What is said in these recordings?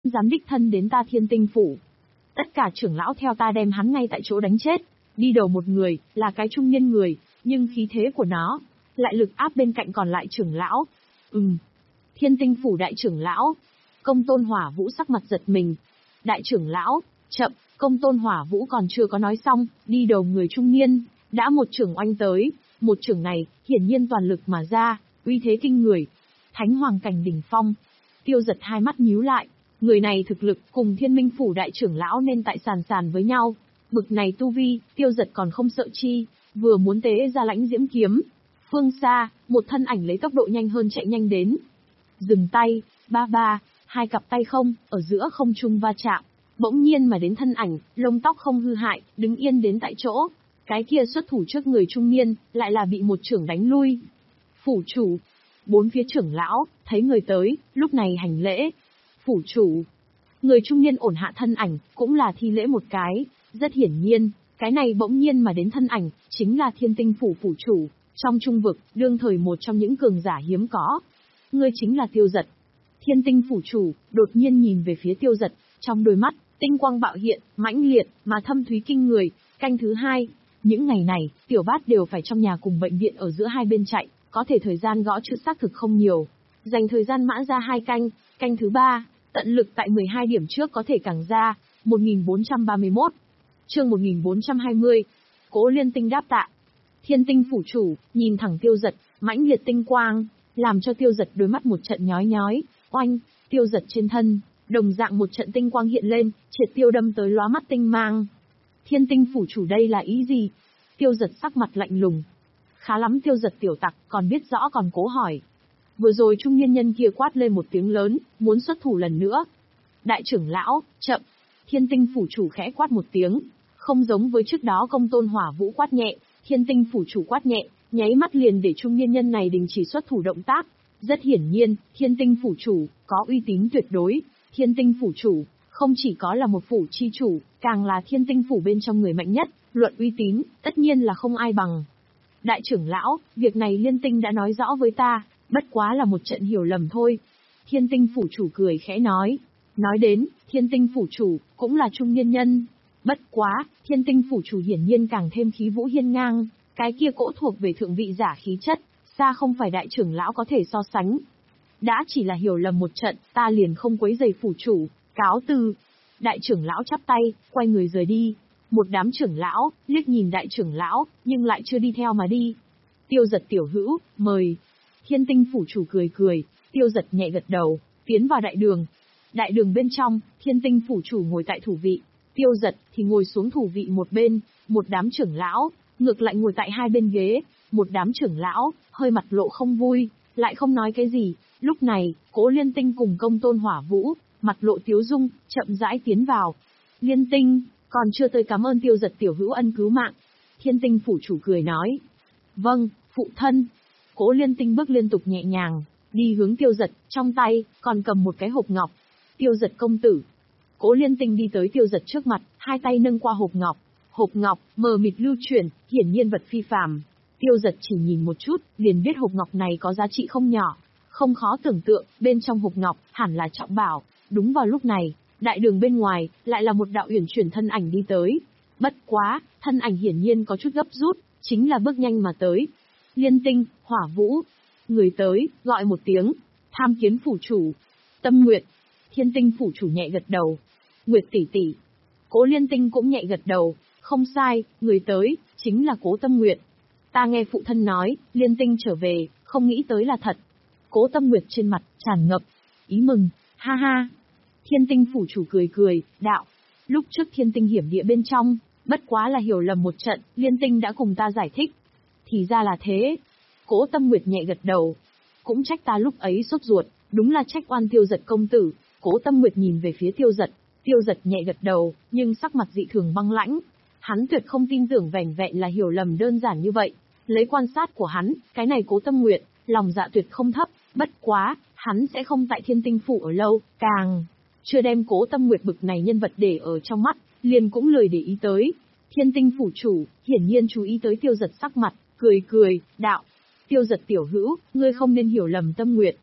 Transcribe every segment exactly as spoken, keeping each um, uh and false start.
dám đích thân đến ta Thiên Tinh Phủ. Tất cả trưởng lão theo ta đem hắn ngay tại chỗ đánh chết. Đi đầu một người, là cái trung niên người, nhưng khí thế của nó, lại lực áp bên cạnh còn lại trưởng lão. Ừm. Thiên Tinh Phủ đại trưởng lão. Công Tôn Hỏa Vũ sắc mặt giật mình. Đại trưởng lão, chậm, Công Tôn Hỏa Vũ còn chưa có nói xong, đi đầu người trung niên, đã một trưởng oanh tới. Một trưởng này, hiển nhiên toàn lực mà ra, uy thế kinh người. Thánh Hoàng cảnh đỉnh phong. Tiêu Giật hai mắt nhíu lại. Người này thực lực cùng Thiên Minh Phủ đại trưởng lão nên tại sàn sàn với nhau. Bực này tu vi, Tiêu Giật còn không sợ chi, vừa muốn tế ra lãnh diễm kiếm. Phương xa, một thân ảnh lấy tốc độ nhanh hơn chạy nhanh đến. Dừng tay, ba ba, hai cặp tay không, ở giữa không trung va chạm. Bỗng nhiên mà đến thân ảnh, lông tóc không hư hại, đứng yên đến tại chỗ. Cái kia xuất thủ trước người trung niên, lại là bị một trưởng đánh lui. Phủ chủ, bốn phía trưởng lão, thấy người tới, lúc này hành lễ. Phủ chủ, người trung niên ổn hạ thân ảnh, cũng là thi lễ một cái. Rất hiển nhiên, cái này bỗng nhiên mà đến thân ảnh, chính là Thiên Tinh Phủ phủ chủ, trong trung vực, đương thời một trong những cường giả hiếm có. Ngươi chính là Tiêu Giật. Thiên Tinh Phủ chủ, đột nhiên nhìn về phía Tiêu Giật, trong đôi mắt, tinh quang bạo hiện, mãnh liệt, mà thâm thúy kinh người. Canh thứ hai, những ngày này, Tiểu Bát đều phải trong nhà cùng bệnh viện ở giữa hai bên chạy, có thể thời gian gõ chữ xác thực không nhiều. Dành thời gian mã ra hai canh, canh thứ ba, tận lực tại mười hai điểm trước có thể càng ra, một nghìn bốn trăm ba mươi mốt. Chương một nghìn bốn trăm hai mươi. Cố Liên Tinh đáp tạ. Thiên Tinh Phủ chủ, nhìn thẳng Tiêu Giật, mãnh liệt tinh quang, làm cho Tiêu Giật đôi mắt một trận nhói nhói, oanh, Tiêu Giật trên thân, đồng dạng một trận tinh quang hiện lên, triệt tiêu đâm tới lóa mắt tinh mang. Thiên Tinh Phủ chủ đây là ý gì? Tiêu Giật sắc mặt lạnh lùng. Khá lắm Tiêu Giật tiểu tặc, còn biết rõ còn cố hỏi. Vừa rồi trung niên nhân kia quát lên một tiếng lớn, muốn xuất thủ lần nữa. Đại trưởng lão, chậm. Thiên Tinh Phủ chủ khẽ quát một tiếng, không giống với trước đó Công Tôn Hỏa Vũ quát nhẹ, Thiên Tinh Phủ chủ quát nhẹ, nháy mắt liền để trung niên nhân này đình chỉ xuất thủ động tác. Rất hiển nhiên, Thiên Tinh Phủ chủ có uy tín tuyệt đối. Thiên Tinh Phủ chủ không chỉ có là một phủ chi chủ, càng là Thiên Tinh Phủ bên trong người mạnh nhất, luận uy tín, tất nhiên là không ai bằng. Đại trưởng lão, việc này Liên Tinh đã nói rõ với ta, bất quá là một trận hiểu lầm thôi. Thiên Tinh Phủ chủ cười khẽ nói. Nói đến, Thiên Tinh Phủ chủ cũng là trung niên nhân. Bất quá, Thiên Tinh Phủ chủ hiển nhiên càng thêm khí vũ hiên ngang, cái kia cỗ thuộc về thượng vị giả khí chất, xa không phải đại trưởng lão có thể so sánh. Đã chỉ là hiểu lầm một trận, ta liền không quấy rầy phủ chủ, cáo từ. Đại trưởng lão chắp tay, quay người rời đi. Một đám trưởng lão, liếc nhìn đại trưởng lão, nhưng lại chưa đi theo mà đi. Tiêu Giật tiểu hữu, mời. Thiên Tinh Phủ chủ cười cười, Tiêu Giật nhẹ gật đầu, tiến vào đại đường. Đại đường bên trong, Thiên Tinh Phủ chủ ngồi tại thủ vị, Tiêu Giật thì ngồi xuống thủ vị một bên, một đám trưởng lão, ngược lại ngồi tại hai bên ghế, một đám trưởng lão, hơi mặt lộ không vui, lại không nói cái gì. Lúc này, Cố Liên Tinh cùng Công Tôn Hỏa Vũ, mặt lộ tiếu dung, chậm rãi tiến vào. Liên Tinh, còn chưa tới cảm ơn Tiêu Giật tiểu hữu ân cứu mạng. Thiên Tinh Phủ chủ cười nói. Vâng, phụ thân. Cố Liên Tinh bước liên tục nhẹ nhàng, đi hướng Tiêu Giật, trong tay, còn cầm một cái hộp ngọc. Tiêu Giật công tử. Cố Liên Tinh đi tới Tiêu Giật trước mặt, hai tay nâng qua hộp ngọc. Hộp ngọc, mờ mịt lưu chuyển, hiển nhiên vật phi phàm. Tiêu Giật chỉ nhìn một chút, liền biết hộp ngọc này có giá trị không nhỏ. Không khó tưởng tượng, bên trong hộp ngọc, hẳn là trọng bảo. Đúng vào lúc này, đại đường bên ngoài, lại là một đạo uyển chuyển thân ảnh đi tới. Bất quá, thân ảnh hiển nhiên có chút gấp rút, chính là bước nhanh mà tới. Liên Tinh, Hỏa Vũ. Người tới, gọi một tiếng. Tham kiến phủ chủ. Tâm Nguyệt. Thiên Tinh Phủ chủ nhẹ gật đầu. Nguyệt tỷ tỷ. Cố Liên Tinh cũng nhẹ gật đầu. Không sai, người tới, chính là Cố Tâm Nguyệt. Ta nghe phụ thân nói, Liên Tinh trở về, không nghĩ tới là thật. Cố Tâm Nguyệt trên mặt, tràn ngập ý mừng, ha ha. Thiên Tinh Phủ chủ cười cười, đạo. Lúc trước Thiên Tinh hiểm địa bên trong, bất quá là hiểu lầm một trận, Liên Tinh đã cùng ta giải thích. Thì ra là thế. Cố Tâm Nguyệt nhẹ gật đầu. Cũng trách ta lúc ấy sốt ruột, đúng là trách oan Tiêu Giật công tử. Cố Tâm Nguyệt nhìn về phía Tiêu Giật, Tiêu Giật nhẹ gật đầu, nhưng sắc mặt dị thường băng lãnh. Hắn tuyệt không tin tưởng vẻn vẹn là hiểu lầm đơn giản như vậy. Lấy quan sát của hắn, cái này Cố Tâm Nguyệt, lòng dạ tuyệt không thấp, bất quá, hắn sẽ không tại Thiên Tinh Phủ ở lâu, càng chưa đem Cố Tâm Nguyệt bực này nhân vật để ở trong mắt, liền cũng lười để ý tới. Thiên Tinh Phủ chủ, hiển nhiên chú ý tới Tiêu Giật sắc mặt, cười cười, đạo. Tiêu Giật tiểu hữu, ngươi không nên hiểu lầm Tâm Nguyệt.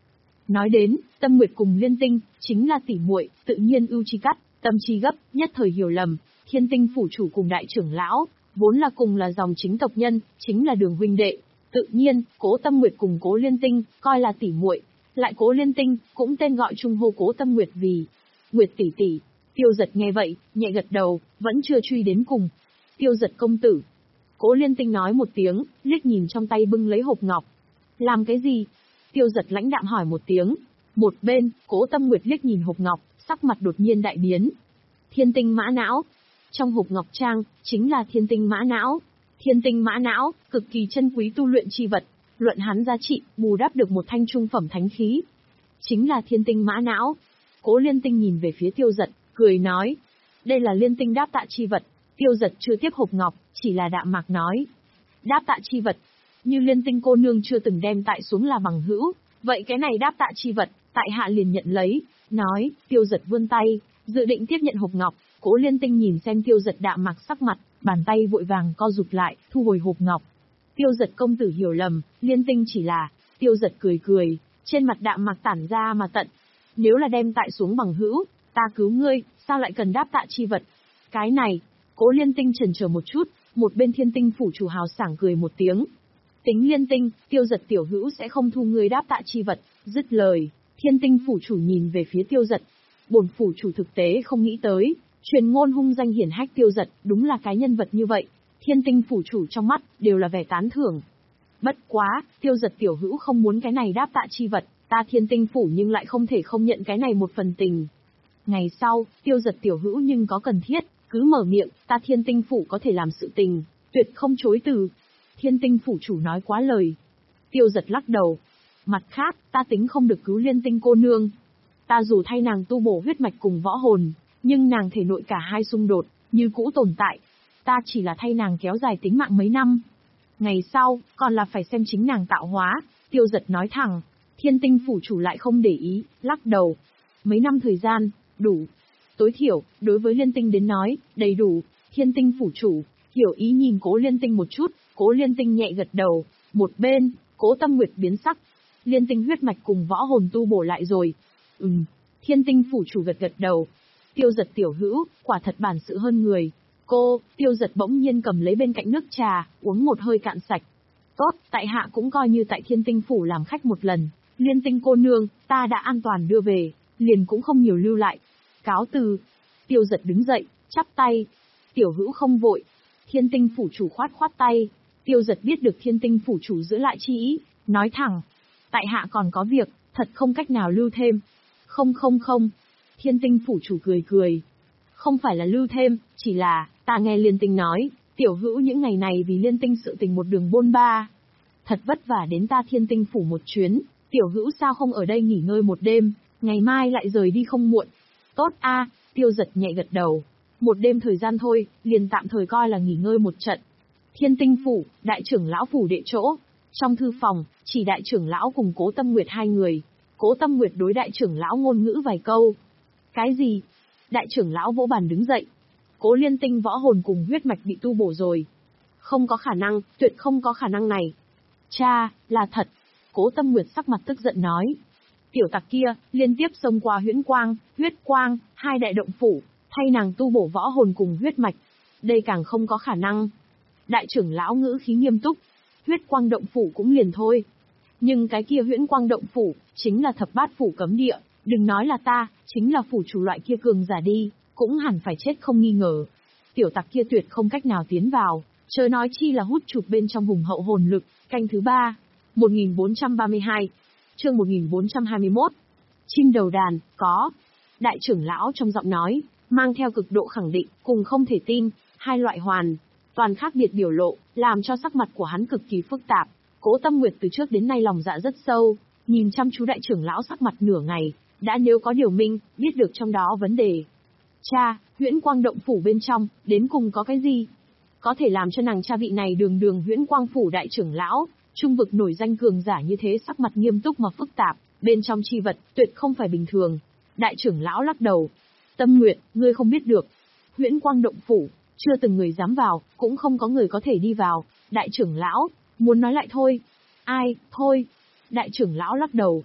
Nói đến, Tâm Nguyệt cùng Liên Tinh, chính là tỉ muội, tự nhiên ưu chi cắt, tâm chi gấp, nhất thời hiểu lầm, Thiên Tinh phủ chủ cùng đại trưởng lão, vốn là cùng là dòng chính tộc nhân, chính là đường huynh đệ. Tự nhiên, Cố Tâm Nguyệt cùng Cố Liên Tinh, coi là tỉ muội, lại Cố Liên Tinh, cũng tên gọi chung hô Cố Tâm Nguyệt vì Nguyệt tỷ tỷ. Tiêu Giật nghe vậy, nhẹ gật đầu, vẫn chưa truy đến cùng. Tiêu Giật công tử. Cố Liên Tinh nói một tiếng, liếc nhìn trong tay bưng lấy hộp ngọc. Làm cái gì? Tiêu Giật lãnh đạm hỏi một tiếng. Một bên, Cố Tâm Nguyệt liếc nhìn hộp ngọc, sắc mặt đột nhiên đại biến. Thiên tinh mã não. Trong hộp ngọc trang, chính là thiên tinh mã não. Thiên tinh mã não, cực kỳ chân quý tu luyện chi vật, luận hắn giá trị, bù đắp được một thanh trung phẩm thánh khí. Chính là thiên tinh mã não. Cố Liên Tinh nhìn về phía Tiêu Giật, cười nói. Đây là liên tinh đáp tạ chi vật. Tiêu Giật chưa tiếp hộp ngọc, chỉ là đạm mạc nói. Đáp tạ chi vật. Như Liên Tinh cô nương chưa từng đem tại xuống là bằng hữu, vậy cái này đáp tạ chi vật, tại hạ liền nhận lấy. Nói, Tiêu Giật vươn tay, dự định tiếp nhận hộp ngọc. Cố Liên Tinh nhìn xem Tiêu Giật đạm mạc sắc mặt, bàn tay vội vàng co rụt lại, thu hồi hộp ngọc. Tiêu Giật công tử hiểu lầm, Liên Tinh chỉ là. Tiêu Giật cười cười, trên mặt đạm mạc tản ra mà tận. Nếu là đem tại xuống bằng hữu, ta cứu ngươi, sao lại cần đáp tạ chi vật? Cái này, Cố Liên Tinh chần chờ một chút, một bên Thiên Tinh phủ chủ hào sảng cười một tiếng. Tính Liên Tinh, Tiêu Giật tiểu hữu sẽ không thu ngươi đáp tạ chi vật. Dứt lời, Thiên Tinh phủ chủ nhìn về phía Tiêu Giật. Bổn phủ chủ thực tế không nghĩ tới, truyền ngôn hung danh hiển hách Tiêu Giật, đúng là cái nhân vật như vậy. Thiên Tinh phủ chủ trong mắt đều là vẻ tán thưởng. Bất quá, Tiêu Giật tiểu hữu không muốn cái này đáp tạ chi vật, ta Thiên Tinh phủ nhưng lại không thể không nhận cái này một phần tình. Ngày sau, Tiêu Giật tiểu hữu nhưng có cần thiết, cứ mở miệng, ta Thiên Tinh phủ có thể làm sự tình, tuyệt không chối từ. Thiên Tinh phủ chủ nói quá lời. Tiêu Giật lắc đầu. Mặt khác, ta tính không được cứu Liên Tinh cô nương. Ta dù thay nàng tu bổ huyết mạch cùng võ hồn, nhưng nàng thể nội cả hai xung đột, như cũ tồn tại. Ta chỉ là thay nàng kéo dài tính mạng mấy năm. Ngày sau, còn là phải xem chính nàng tạo hóa. Tiêu Giật nói thẳng. Thiên Tinh phủ chủ lại không để ý, lắc đầu. Mấy năm thời gian, đủ. Tối thiểu, đối với Liên Tinh đến nói, đầy đủ. Thiên Tinh phủ chủ, hiểu ý nhìn Cố Liên Tinh một chút, Cố Liên Tinh nhẹ gật đầu. Một bên, Cố Tâm Nguyệt biến sắc. Liên Tinh huyết mạch cùng võ hồn tu bổ lại rồi. Ừm, Thiên Tinh phủ chủ gật gật đầu. Tiêu Giật tiểu hữu, quả thật bản sự hơn người. Cô, Tiêu Giật bỗng nhiên cầm lấy bên cạnh nước trà, uống một hơi cạn sạch. Tốt, tại hạ cũng coi như tại Thiên Tinh phủ làm khách một lần. Liên Tinh cô nương, ta đã an toàn đưa về, liền cũng không nhiều lưu lại. Cáo từ. Tiêu Giật đứng dậy, chắp tay. Tiểu hữu không vội. Thiên Tinh phủ chủ khoát khoát tay. Tiêu Giật biết được Thiên Tinh phủ chủ giữ lại chi ý, nói thẳng. Tại hạ còn có việc, thật không cách nào lưu thêm. Không không không. Thiên Tinh phủ chủ cười cười. Không phải là lưu thêm, chỉ là, ta nghe Liên Tinh nói, tiểu hữu những ngày này vì Liên Tinh sự tình một đường bôn ba. Thật vất vả đến ta Thiên Tinh phủ một chuyến, tiểu hữu sao không ở đây nghỉ ngơi một đêm, ngày mai lại rời đi không muộn. Tốt a, Tiêu Giật nhẹ gật đầu. Một đêm thời gian thôi, liền tạm thời coi là nghỉ ngơi một trận. Thiên Tinh phủ, đại trưởng lão phủ đệ chỗ. Trong thư phòng, chỉ đại trưởng lão cùng Cố Tâm Nguyệt hai người. Cố Tâm Nguyệt đối đại trưởng lão ngôn ngữ vài câu. Cái gì? Đại trưởng lão vỗ bàn đứng dậy. Cố Liên Tinh võ hồn cùng huyết mạch bị tu bổ rồi. Không có khả năng, tuyệt không có khả năng này. Cha, là thật. Cố Tâm Nguyệt sắc mặt tức giận nói. Tiểu tặc kia, liên tiếp xông qua huyễn quang, huyết quang, hai đại động phủ, thay nàng tu bổ võ hồn cùng huyết mạch. Đây càng không có khả năng. Đại trưởng lão ngữ khí nghiêm túc. Huyết quang động phủ cũng liền thôi. Nhưng cái kia huyễn quang động phủ, chính là thập bát phủ cấm địa. Đừng nói là ta, chính là phủ chủ loại kia cường giả đi, cũng hẳn phải chết không nghi ngờ. Tiểu tặc kia tuyệt không cách nào tiến vào, chớ nói chi là hút chụp bên trong hùng hậu hồn lực. Canh thứ ba, một nghìn bốn trăm ba mươi hai, chương một nghìn bốn trăm hai mươi mốt. Chim đầu đàn, có. Đại trưởng lão trong giọng nói, mang theo cực độ khẳng định, cùng không thể tin, hai loại hoàn toàn khác biệt biểu lộ, làm cho sắc mặt của hắn cực kỳ phức tạp. Cố Tâm Nguyệt từ trước đến nay lòng dạ rất sâu, nhìn chăm chú đại trưởng lão sắc mặt nửa ngày, đã nếu có điều minh, biết được trong đó vấn đề. Cha, huyễn quang động phủ bên trong, đến cùng có cái gì? Có thể làm cho nàng cha vị này đường đường huyễn quang phủ đại trưởng lão, trung vực nổi danh cường giả như thế sắc mặt nghiêm túc mà phức tạp, bên trong chi vật, tuyệt không phải bình thường. Đại trưởng lão lắc đầu. Tâm Nguyệt, ngươi không biết được. Huyễn quang động phủ, chưa từng người dám vào, cũng không có người có thể đi vào. Đại trưởng lão, muốn nói lại thôi. Ai, thôi. Đại trưởng lão lắc đầu.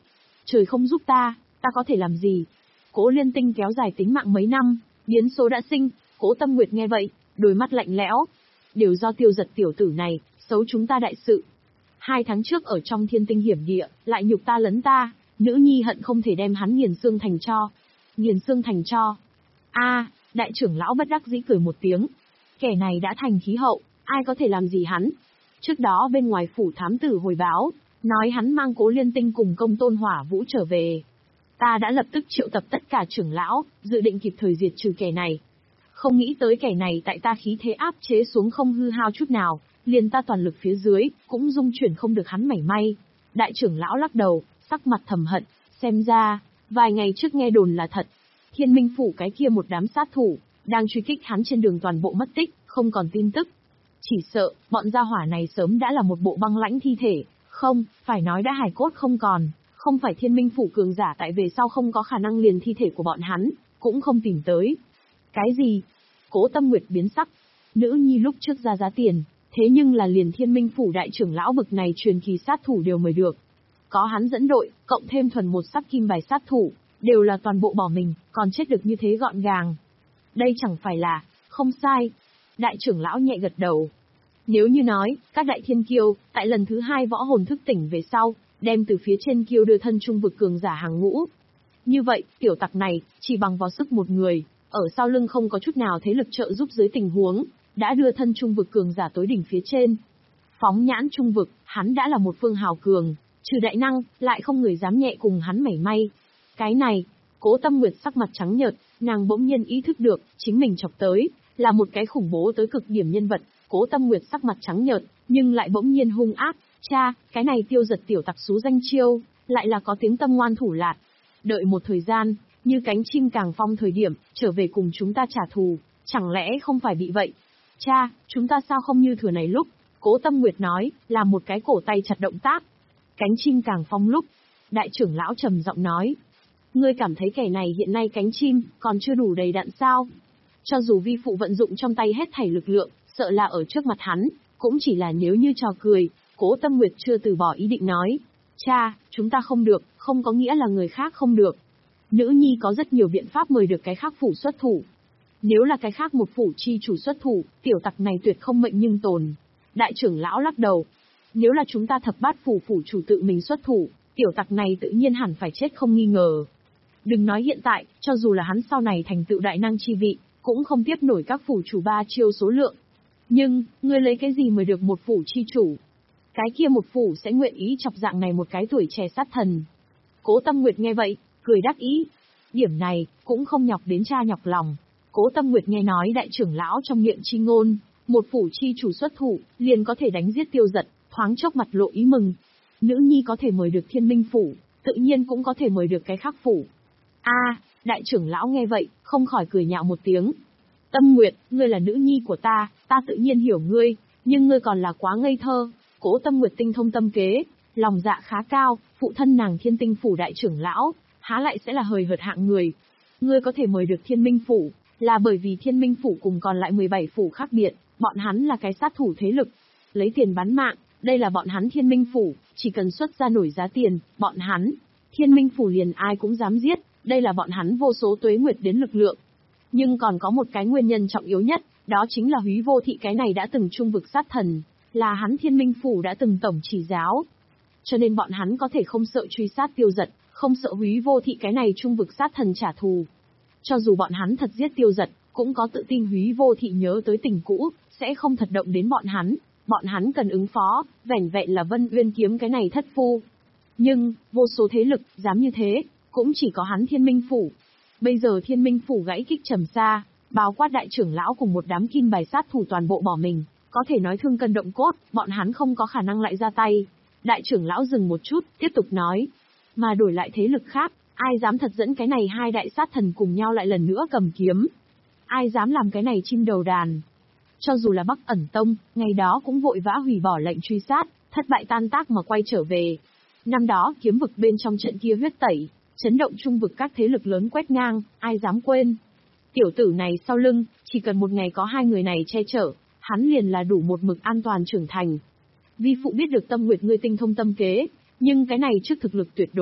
Trời không giúp ta, ta có thể làm gì? Cố Liên Tinh kéo dài tính mạng mấy năm, biến số đã sinh. Cố Tâm Nguyệt nghe vậy, đôi mắt lạnh lẽo. Đều do Tiêu Giật tiểu tử này, xấu chúng ta đại sự. Hai tháng trước ở trong thiên tinh hiểm địa, lại nhục ta lấn ta, nữ nhi hận không thể đem hắn nghiền xương thành tro. Nghiền xương thành tro. A, đại trưởng lão bất đắc dĩ cười một tiếng. Kẻ này đã thành khí hậu, ai có thể làm gì hắn? Trước đó bên ngoài phủ thám tử hồi báo, nói hắn mang Cố Liên Tinh cùng Công Tôn Hỏa Vũ trở về. Ta đã lập tức triệu tập tất cả trưởng lão, dự định kịp thời diệt trừ kẻ này. Không nghĩ tới kẻ này tại ta khí thế áp chế xuống không hư hao chút nào, liền ta toàn lực phía dưới, cũng dung chuyển không được hắn mảy may. Đại trưởng lão lắc đầu, sắc mặt thầm hận, xem ra, vài ngày trước nghe đồn là thật. Thiên Minh phủ cái kia một đám sát thủ, đang truy kích hắn trên đường toàn bộ mất tích, không còn tin tức. Chỉ sợ, bọn gia hỏa này sớm đã là một bộ băng lãnh thi thể, không, phải nói đã hài cốt không còn, không phải Thiên Minh phủ cường giả tại về sau không có khả năng liền thi thể của bọn hắn, cũng không tìm tới. Cái gì? Cố Tâm Nguyệt biến sắc. Nữ nhi lúc trước ra giá tiền, thế nhưng là liền Thiên Minh phủ đại trưởng lão bực này truyền kỳ sát thủ đều mời được. Có hắn dẫn đội, cộng thêm thuần một sắc kim bài sát thủ, đều là toàn bộ bỏ mình, còn chết được như thế gọn gàng. Đây chẳng phải là, không sai. Đại trưởng lão nhẹ gật đầu. Nếu như nói, các đại thiên kiêu, tại lần thứ hai võ hồn thức tỉnh về sau, đem từ phía trên kiêu đưa thân trung vực cường giả hàng ngũ. Như vậy, tiểu tặc này, chỉ bằng vào sức một người, ở sau lưng không có chút nào thế lực trợ giúp dưới tình huống, đã đưa thân trung vực cường giả tối đỉnh phía trên. Phóng nhãn trung vực, hắn đã là một phương hào cường, trừ đại năng, lại không người dám nhẹ cùng hắn mảy may. Cái này, Cố Tâm Nguyệt sắc mặt trắng nhợt, nàng bỗng nhiên ý thức được, chính mình chọc tới, là một cái khủng bố tới cực điểm nhân vật. Cố Tâm Nguyệt sắc mặt trắng nhợt, nhưng lại bỗng nhiên hung ác, cha, cái này Tiêu Giật tiểu tặc xú danh chiêu, lại là có tiếng tâm ngoan thủ lạt. Đợi một thời gian, như cánh chim càng phong thời điểm, trở về cùng chúng ta trả thù, chẳng lẽ không phải bị vậy? Cha, chúng ta sao không như thừa này lúc? Cố Tâm Nguyệt nói, làm một cái cổ tay chặt động tác. Cánh chim càng phong lúc, đại trưởng lão trầm giọng nói. Ngươi cảm thấy kẻ này hiện nay cánh chim, còn chưa đủ đầy đặn sao? Cho dù vi phụ vận dụng trong tay hết thảy lực lượng, sợ là ở trước mặt hắn, cũng chỉ là nếu như trò cười. Cố Tâm Nguyệt chưa từ bỏ ý định nói. Cha, chúng ta không được, không có nghĩa là người khác không được. Nữ nhi có rất nhiều biện pháp mời được cái khác phủ xuất thủ. Nếu là cái khác một phủ chi chủ xuất thủ, tiểu tặc này tuyệt không mệnh nhưng tồn. Đại trưởng lão lắc đầu. Nếu là chúng ta thập bát phủ phủ chủ tự mình xuất thủ, tiểu tặc này tự nhiên hẳn phải chết không nghi ngờ. Đừng nói hiện tại, cho dù là hắn sau này thành tựu đại năng chi vị, cũng không tiếp nổi các phủ chủ ba chiêu số lượng. Nhưng, ngươi lấy cái gì mời được một phủ chi chủ? Cái kia một phủ sẽ nguyện ý chọc dạng này một cái tuổi trẻ sát thần. Cố Tâm Nguyệt nghe vậy, cười đắc ý. Điểm này, cũng không nhọc đến cha nhọc lòng. Cố Tâm Nguyệt nghe nói đại trưởng lão trong miệng chi ngôn, một phủ chi chủ xuất thủ, liền có thể đánh giết Tiêu Giật, thoáng chốc mặt lộ ý mừng. Nữ nhi có thể mời được Thiên Minh phủ, tự nhiên cũng có thể mời được cái khác phủ. A, đại trưởng lão nghe vậy, không khỏi cười nhạo một tiếng. Tâm Nguyệt, ngươi là nữ nhi của ta, ta tự nhiên hiểu ngươi, nhưng ngươi còn là quá ngây thơ. Cố Tâm Nguyệt tinh thông tâm kế, lòng dạ khá cao, phụ thân nàng Thiên Tinh phủ đại trưởng lão, há lại sẽ là hời hợt hạng người. Ngươi có thể mời được Thiên Minh phủ, là bởi vì Thiên Minh phủ cùng còn lại mười bảy phủ khác biệt, bọn hắn là cái sát thủ thế lực, lấy tiền bán mạng, đây là bọn hắn Thiên Minh phủ, chỉ cần xuất ra nổi giá tiền, bọn hắn, Thiên Minh phủ liền ai cũng dám giết, đây là bọn hắn vô số tuế nguyệt đến lực lượng. Nhưng còn có một cái nguyên nhân trọng yếu nhất, đó chính là Húy Vô Thị cái này đã từng trung vực sát thần, là hắn Thiên Minh phủ đã từng tổng chỉ giáo. Cho nên bọn hắn có thể không sợ truy sát Tiêu Giật, không sợ Húy Vô Thị cái này trung vực sát thần trả thù. Cho dù bọn hắn thật giết Tiêu Giật, cũng có tự tin Húy Vô Thị nhớ tới tình cũ, sẽ không thật động đến bọn hắn. Bọn hắn cần ứng phó, vẻn vẹn là Vân Uyên kiếm cái này thất phu. Nhưng, vô số thế lực, dám như thế, cũng chỉ có hắn Thiên Minh phủ. Bây giờ Thiên Minh phủ gãy kích trầm xa, báo quát đại trưởng lão cùng một đám kim bài sát thủ toàn bộ bỏ mình, có thể nói thương cân động cốt, bọn hắn không có khả năng lại ra tay. Đại trưởng lão dừng một chút, tiếp tục nói. Mà đổi lại thế lực khác, ai dám thật dẫn cái này hai đại sát thần cùng nhau lại lần nữa cầm kiếm? Ai dám làm cái này chim đầu đàn? Cho dù là Bắc Ẩn Tông, ngày đó cũng vội vã hủy bỏ lệnh truy sát, thất bại tan tác mà quay trở về. Năm đó kiếm vực bên trong trận kia huyết tẩy, chấn động trung vực các thế lực lớn quét ngang, ai dám quên. Tiểu tử này sau lưng, chỉ cần một ngày có hai người này che chở, hắn liền là đủ một mực an toàn trưởng thành. Vi phụ biết được Tâm Nguyệt ngươi tinh thông tâm kế, nhưng cái này trước thực lực tuyệt đối,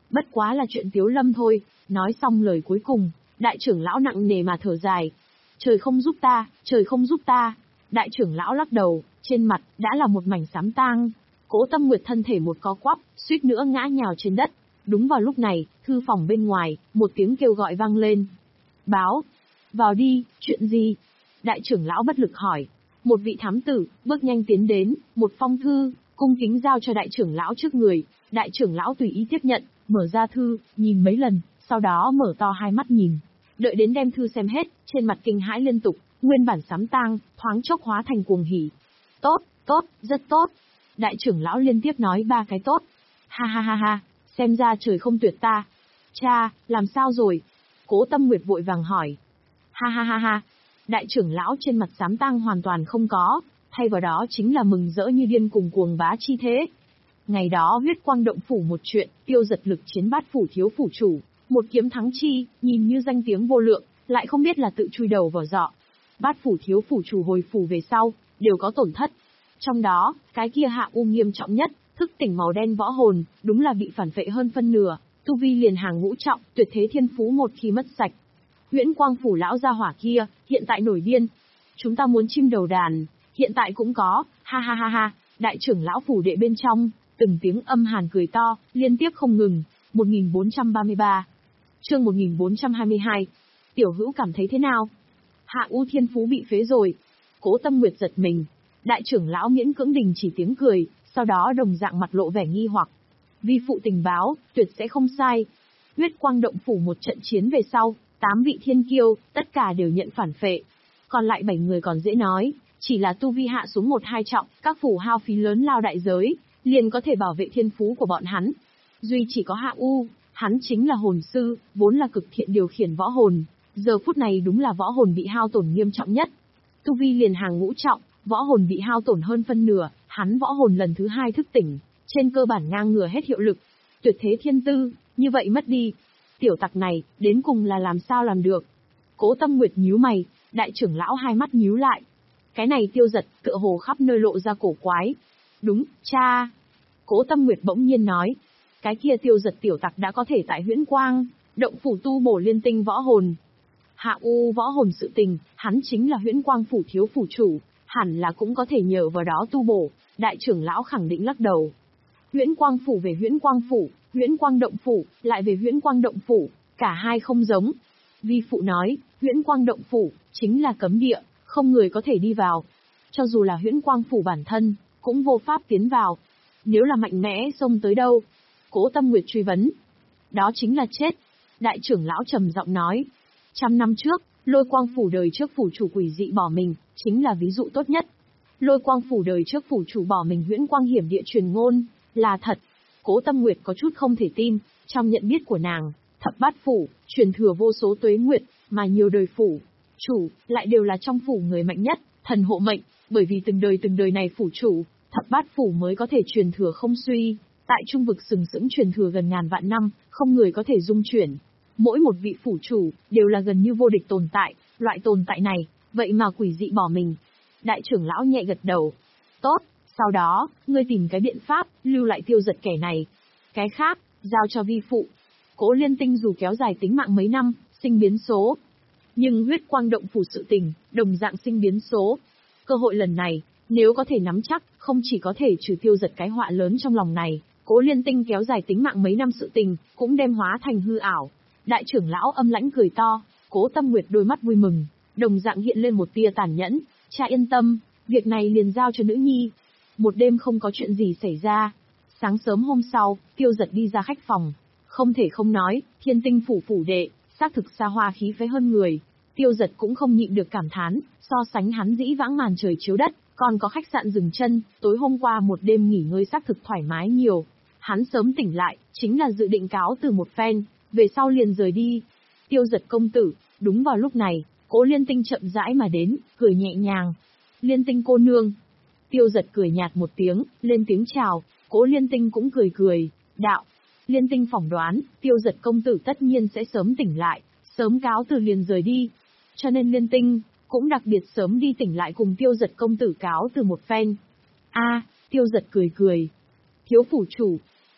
Bất quá là chuyện tiếu lâm thôi. Nói xong lời cuối cùng, đại trưởng lão nặng nề mà thở dài. Trời không giúp ta, trời không giúp ta. Đại trưởng lão lắc đầu, trên mặt đã là một mảnh xám tang. Cố Tâm Nguyệt thân thể một co quắp, suýt nữa ngã nhào trên đất. Đúng vào lúc này, thư phòng bên ngoài, một tiếng kêu gọi vang lên. Báo, vào đi, chuyện gì? Đại trưởng lão bất lực hỏi. Một vị thám tử, bước nhanh tiến đến, một phong thư, cung kính giao cho đại trưởng lão trước người. Đại trưởng lão tùy ý tiếp nhận, mở ra thư, nhìn mấy lần, sau đó mở to hai mắt nhìn. Đợi đến đem thư xem hết, trên mặt kinh hãi liên tục, nguyên bản sám tang, thoáng chốc hóa thành cuồng hỉ. Tốt, tốt, rất tốt. Đại trưởng lão liên tiếp nói ba cái tốt. Ha ha ha ha, xem ra trời không tuyệt ta. Cha, làm sao rồi? Cố Tâm Nguyệt vội vàng hỏi. Ha ha ha ha. Đại trưởng lão trên mặt sám tang hoàn toàn không có, thay vào đó chính là mừng rỡ như điên cùng cuồng bá chi thế. Ngày đó huyết quang động phủ một chuyện, tiêu giật lực chiến bát phủ thiếu phủ chủ, một kiếm thắng chi, nhìn như danh tiếng vô lượng, lại không biết là tự chui đầu vào giọ. Bát phủ thiếu phủ chủ hồi phủ về sau, đều có tổn thất. Trong đó, cái kia Hạ U nghiêm trọng nhất, thức tỉnh màu đen võ hồn, đúng là bị phản phệ hơn phân nửa, tu vi liền hàng ngũ trọng, tuyệt thế thiên phú một khi mất sạch. Huyễn Quang phủ lão gia hỏa kia, hiện tại nổi điên. Chúng ta muốn chim đầu đàn, hiện tại cũng có, ha ha ha ha, đại trưởng lão phủ đệ bên trong, từng tiếng âm hàn cười to, liên tiếp không ngừng. một nghìn bốn trăm ba mươi ba Chương một nghìn bốn trăm hai mươi hai. Tiểu Hữu cảm thấy thế nào? Hạ U thiên phú bị phế rồi. Cố Tâm Nguyệt giật mình. Đại trưởng lão miễn cưỡng đình chỉ tiếng cười, sau đó đồng dạng mặt lộ vẻ nghi hoặc. Vi phụ tình báo, tuyệt sẽ không sai. Huyết Quang động phủ một trận chiến về sau, tám vị thiên kiêu, tất cả đều nhận phản phệ. Còn lại bảy người còn dễ nói, chỉ là tu vi hạ xuống một hai trọng, các phủ hao phí lớn lao đại giới, liền có thể bảo vệ thiên phú của bọn hắn. Duy chỉ có Hạ U, hắn chính là hồn sư, vốn là cực thiện điều khiển võ hồn, giờ phút này đúng là võ hồn bị hao tổn nghiêm trọng nhất. Tu vi liền hàng ngũ trọng, võ hồn bị hao tổn hơn phân nửa, hắn võ hồn lần thứ hai thức tỉnh, trên cơ bản ngang ngửa hết hiệu lực. Tuyệt thế thiên tư, như vậy mất đi. Tiểu tặc này, đến cùng là làm sao làm được? Cố Tâm Nguyệt nhíu mày, đại trưởng lão hai mắt nhíu lại. Cái này Tiêu Giật, tựa hồ khắp nơi lộ ra cổ quái. Đúng, cha. Cố Tâm Nguyệt bỗng nhiên nói. Cái kia Tiêu Giật tiểu tặc đã có thể tại Huyễn Quang động phủ tu bổ liên tinh võ hồn. Hạ U võ hồn sự tình, hắn chính là Huyễn Quang phủ thiếu phủ chủ, hẳn là cũng có thể nhờ vào đó tu bổ. Đại trưởng lão khẳng định lắc đầu. Huyễn Quang phủ về Huyễn Quang phủ, Huyễn Quang động phủ lại về Huyễn Quang động phủ, cả hai không giống. Vi phụ nói, Huyễn Quang động phủ chính là cấm địa, không người có thể đi vào. Cho dù là Huyễn Quang phủ bản thân, cũng vô pháp tiến vào. Nếu là mạnh mẽ xông tới đâu? Cố Tâm Nguyệt truy vấn. Đó chính là chết. Đại trưởng lão trầm giọng nói. Trăm năm trước, Lôi Quang phủ đời trước phủ chủ quỷ dị bỏ mình, chính là ví dụ tốt nhất. Lôi Quang phủ đời trước phủ chủ bỏ mình Huyễn Quang hiểm địa truyền ngôn, là thật. Cố Tâm Nguyệt có chút không thể tin, trong nhận biết của nàng, thập bát phủ, truyền thừa vô số tuế nguyệt, mà nhiều đời phủ chủ, lại đều là trong phủ người mạnh nhất, thần hộ mệnh, bởi vì từng đời từng đời này phủ chủ, thập bát phủ mới có thể truyền thừa không suy, tại trung vực sừng sững truyền thừa gần ngàn vạn năm, không người có thể dung chuyển. Mỗi một vị phủ chủ, đều là gần như vô địch tồn tại, loại tồn tại này, vậy mà quỷ dị bỏ mình. Đại trưởng lão nhẹ gật đầu. Tốt, sau đó, ngươi tìm cái biện pháp, lưu lại Tiêu Giật kẻ này. Cái khác, giao cho vi phụ. Cố Liên Tinh dù kéo dài tính mạng mấy năm, sinh biến số. Nhưng huyết quang động phủ sự tình, đồng dạng sinh biến số. Cơ hội lần này, nếu có thể nắm chắc, không chỉ có thể trừ Tiêu Giật cái họa lớn trong lòng này, Cố Liên Tinh kéo dài tính mạng mấy năm sự tình, cũng đem hóa thành hư ảo. Đại trưởng lão âm lãnh cười to, Cố Tâm Nguyệt đôi mắt vui mừng, đồng dạng hiện lên một tia tàn nhẫn. Cha yên tâm, việc này liền giao cho nữ nhi. Một đêm không có chuyện gì xảy ra. Sáng sớm hôm sau, Tiêu Giật đi ra khách phòng. Không thể không nói, Thiên Tinh phủ phủ đệ, xác thực xa hoa khí phái hơn người. Tiêu Giật cũng không nhịn được cảm thán, so sánh hắn dĩ vãng màn trời chiếu đất, còn có khách sạn dừng chân, tối hôm qua một đêm nghỉ ngơi xác thực thoải mái nhiều. Hắn sớm tỉnh lại, chính là dự định cáo từ một phen, về sau liền rời đi. Tiêu Giật công tử, đúng vào lúc này, Cố Liên Tinh chậm rãi mà đến, cười nhẹ nhàng. Liên Tinh cô nương. Tiêu Giật cười nhạt một tiếng, lên tiếng chào, Cố Liên Tinh cũng cười cười, đạo. Liên Tinh phỏng đoán, Tiêu Giật công tử tất nhiên sẽ sớm tỉnh lại, sớm cáo từ liền rời đi. Cho nên Liên Tinh, cũng đặc biệt sớm đi tỉnh lại cùng Tiêu Giật công tử cáo từ một phen. A, Tiêu Giật cười cười. Thiếu phủ chủ.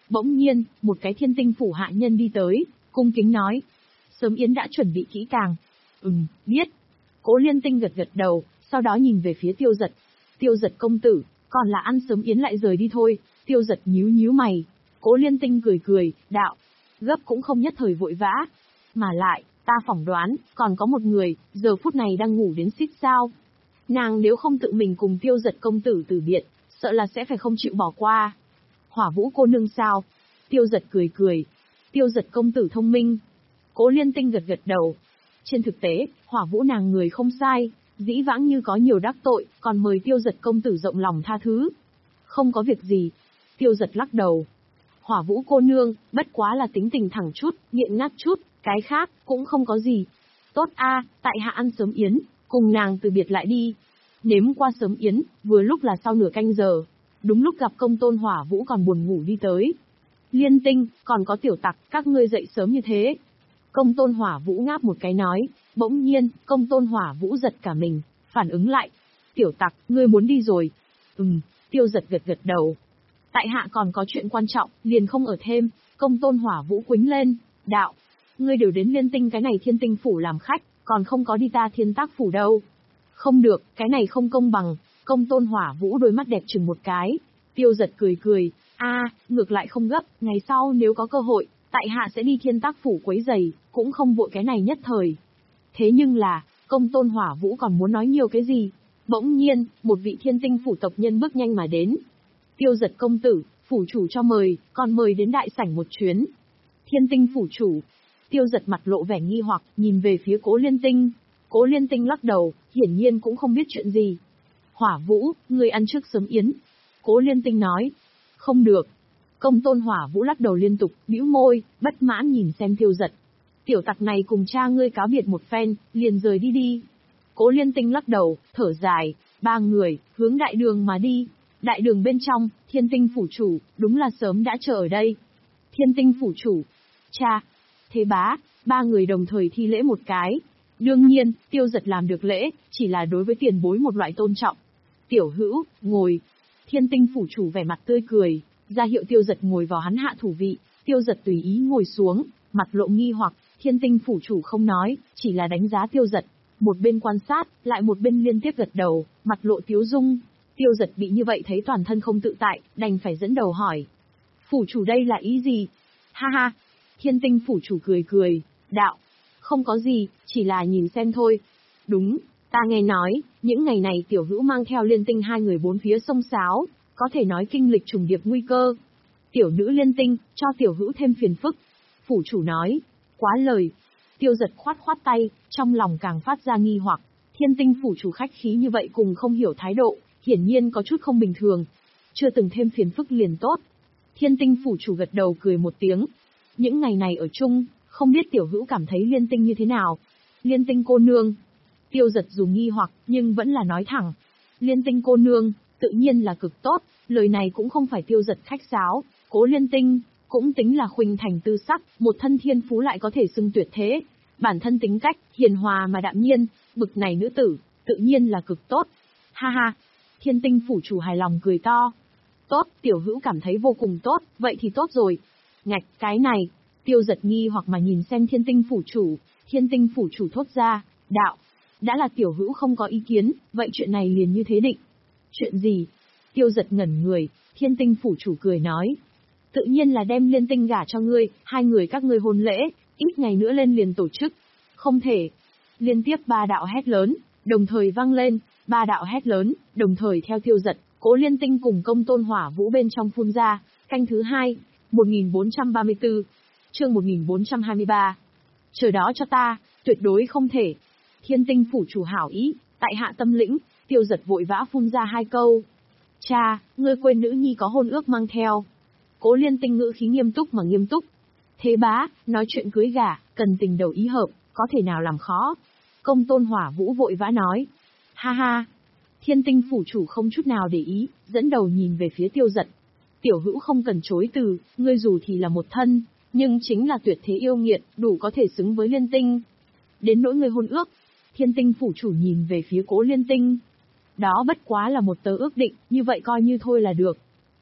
Bỗng nhiên, một cái thiên tinh phủ hạ nhân đi tới, cung kính nói. Sớm Yến đã chuẩn bị kỹ càng. Ừm, biết. Cố Liên Tinh gật gật đầu, sau đó nhìn về phía Tiêu Giật. Tiêu Giật công tử, còn là ăn Sớm Yến lại rời đi thôi. Tiêu Giật nhíu nhíu mày. Cố Liên Tinh cười cười, đạo. Gấp cũng không nhất thời vội vã. Mà lại, ta phỏng đoán, còn có một người, giờ phút này đang ngủ đến xít sao. Nàng nếu không tự mình cùng Tiêu Giật công tử từ biệt, sợ là sẽ phải không chịu bỏ qua. Hỏa Vũ cô nương sao? Tiêu Giật cười cười. Tiêu Giật công tử thông minh. Cố Liên Tinh gật gật đầu. Trên thực tế, Hỏa Vũ nàng người không sai, dĩ vãng như có nhiều đắc tội, còn mời Tiêu Giật công tử rộng lòng tha thứ. Không có việc gì. Tiêu Giật lắc đầu. Hỏa Vũ cô nương, bất quá là tính tình thẳng chút, nghiện ngắt chút, cái khác, cũng không có gì. Tốt a, tại hạ ăn Sớm Yến, cùng nàng từ biệt lại đi. Nếm qua Sớm Yến, vừa lúc là sau nửa canh giờ. Đúng lúc gặp công tôn Hỏa Vũ còn buồn ngủ đi tới. Liên Tinh, còn có tiểu tặc, các ngươi dậy sớm như thế. Công tôn Hỏa Vũ ngáp một cái nói, bỗng nhiên, công tôn Hỏa Vũ giật cả mình, phản ứng lại. Tiểu tặc, ngươi muốn đi rồi. Ừm, Tiêu Giật gật gật đầu. Tại hạ còn có chuyện quan trọng, liền không ở thêm. Công tôn Hỏa Vũ quính lên, đạo. Ngươi đều đến Liên Tinh cái này thiên tinh phủ làm khách, còn không có đi ta thiên tác phủ đâu. Không được, cái này không công bằng. Công tôn Hỏa Vũ đôi mắt đẹp chừng một cái. Tiêu Giật cười cười, a, ngược lại không gấp, ngày sau nếu có cơ hội, tại hạ sẽ đi thiên tác phủ quấy giày, cũng không vội cái này nhất thời. Thế nhưng là, công tôn Hỏa Vũ còn muốn nói nhiều cái gì? Bỗng nhiên, một vị thiên tinh phủ tộc nhân bước nhanh mà đến. Tiêu Giật công tử, phủ chủ cho mời, còn mời đến đại sảnh một chuyến. Thiên tinh phủ chủ. Tiêu Giật mặt lộ vẻ nghi hoặc, nhìn về phía Cố Liên Tinh. Cố Liên Tinh lắc đầu, hiển nhiên cũng không biết chuyện gì. Hỏa Vũ, ngươi ăn trước Sớm Yến. Cố Liên Tinh nói. Không được. Công tôn Hỏa Vũ lắc đầu liên tục, bĩu môi, bất mãn nhìn xem Tiêu Giật. Tiểu tặc này cùng cha ngươi cáo biệt một phen, liền rời đi đi. Cố Liên Tinh lắc đầu, thở dài, ba người, hướng đại đường mà đi. Đại đường bên trong, thiên tinh phủ chủ, đúng là sớm đã chờ ở đây. Thiên tinh phủ chủ. Cha. Thế bá, ba người đồng thời thi lễ một cái. Đương nhiên, Tiêu Giật làm được lễ, chỉ là đối với tiền bối một loại tôn trọng. Tiểu hữu, ngồi. Thiên tinh phủ chủ vẻ mặt tươi cười, ra hiệu Tiêu Giật ngồi vào hắn hạ thủ vị. Tiêu Giật tùy ý ngồi xuống, mặt lộ nghi hoặc, thiên tinh phủ chủ không nói, chỉ là đánh giá Tiêu Giật. Một bên quan sát, lại một bên liên tiếp gật đầu, mặt lộ tiếu dung. Tiêu Giật bị như vậy thấy toàn thân không tự tại, đành phải dẫn đầu hỏi. Phủ chủ đây là ý gì? Ha ha. Thiên tinh phủ chủ cười cười, đạo. Không có gì, chỉ là nhìn xem thôi. Đúng, ta nghe nói, những ngày này tiểu hữu mang theo Liên Tinh hai người bốn phía sông sáo, có thể nói kinh lịch trùng điệp nguy cơ. Tiểu nữ Liên Tinh, cho tiểu hữu thêm phiền phức. Phủ chủ nói, quá lời. Tiêu Giật khoát khoát tay, trong lòng càng phát ra nghi hoặc. Thiên tinh phủ chủ khách khí như vậy cùng không hiểu thái độ, hiển nhiên có chút không bình thường. Chưa từng thêm phiền phức liền tốt. Thiên tinh phủ chủ gật đầu cười một tiếng. Những ngày này ở chung, không biết tiểu hữu cảm thấy Liên Tinh như thế nào? Liên Tinh cô nương. Tiêu Giật dù nghi hoặc, nhưng vẫn là nói thẳng. Liên Tinh cô nương, tự nhiên là cực tốt, lời này cũng không phải Tiêu Giật khách sáo. Cố Liên Tinh, cũng tính là khuynh thành tư sắc, một thân thiên phú lại có thể xưng tuyệt thế. Bản thân tính cách, hiền hòa mà đạm nhiên, bực này nữ tử, tự nhiên là cực tốt. Ha ha, thiên tinh phủ chủ hài lòng cười to. Tốt, tiểu hữu cảm thấy vô cùng tốt, vậy thì tốt rồi. Ngạch, cái này, Tiêu Giật nghi hoặc mà nhìn xem thiên tinh phủ chủ, thiên tinh phủ chủ thốt ra, đạo. Đã là tiểu hữu không có ý kiến, vậy chuyện này liền như thế định. Chuyện gì? Tiêu Giật ngẩn người, thiên tinh phủ chủ cười nói. Tự nhiên là đem Liên Tinh gả cho ngươi, hai người các ngươi hôn lễ, ít ngày nữa lên liền tổ chức. Không thể. Liên tiếp ba đạo hét lớn, đồng thời vang lên, ba đạo hét lớn, đồng thời theo Tiêu Giật, Cố Liên Tinh cùng công tôn Hỏa Vũ bên trong phun ra, canh thứ hai, một nghìn bốn trăm ba mươi tư, chương một nghìn bốn trăm hai mươi ba. Chờ đó cho ta, tuyệt đối không thể. Thiên tinh phủ chủ hảo ý, tại hạ tâm lĩnh, Tiêu Giật vội vã phun ra hai câu. Cha, ngươi quên nữ nhi có hôn ước mang theo. Cố Liên Tinh ngữ khí nghiêm túc mà nghiêm túc. Thế bá, nói chuyện cưới gả, cần tình đầu ý hợp, có thể nào làm khó. Công tôn Hỏa Vũ vội vã nói. Ha ha. Thiên tinh phủ chủ không chút nào để ý, dẫn đầu nhìn về phía Tiêu Giật. Tiểu hữu không cần chối từ, ngươi dù thì là một thân, nhưng chính là tuyệt thế yêu nghiệt, đủ có thể xứng với Liên Tinh. Đến nỗi ngươi hôn ước, thiên tinh phủ chủ nhìn về phía Cố Liên Tinh. Đó bất quá là một tờ ước định, như vậy coi như thôi là được.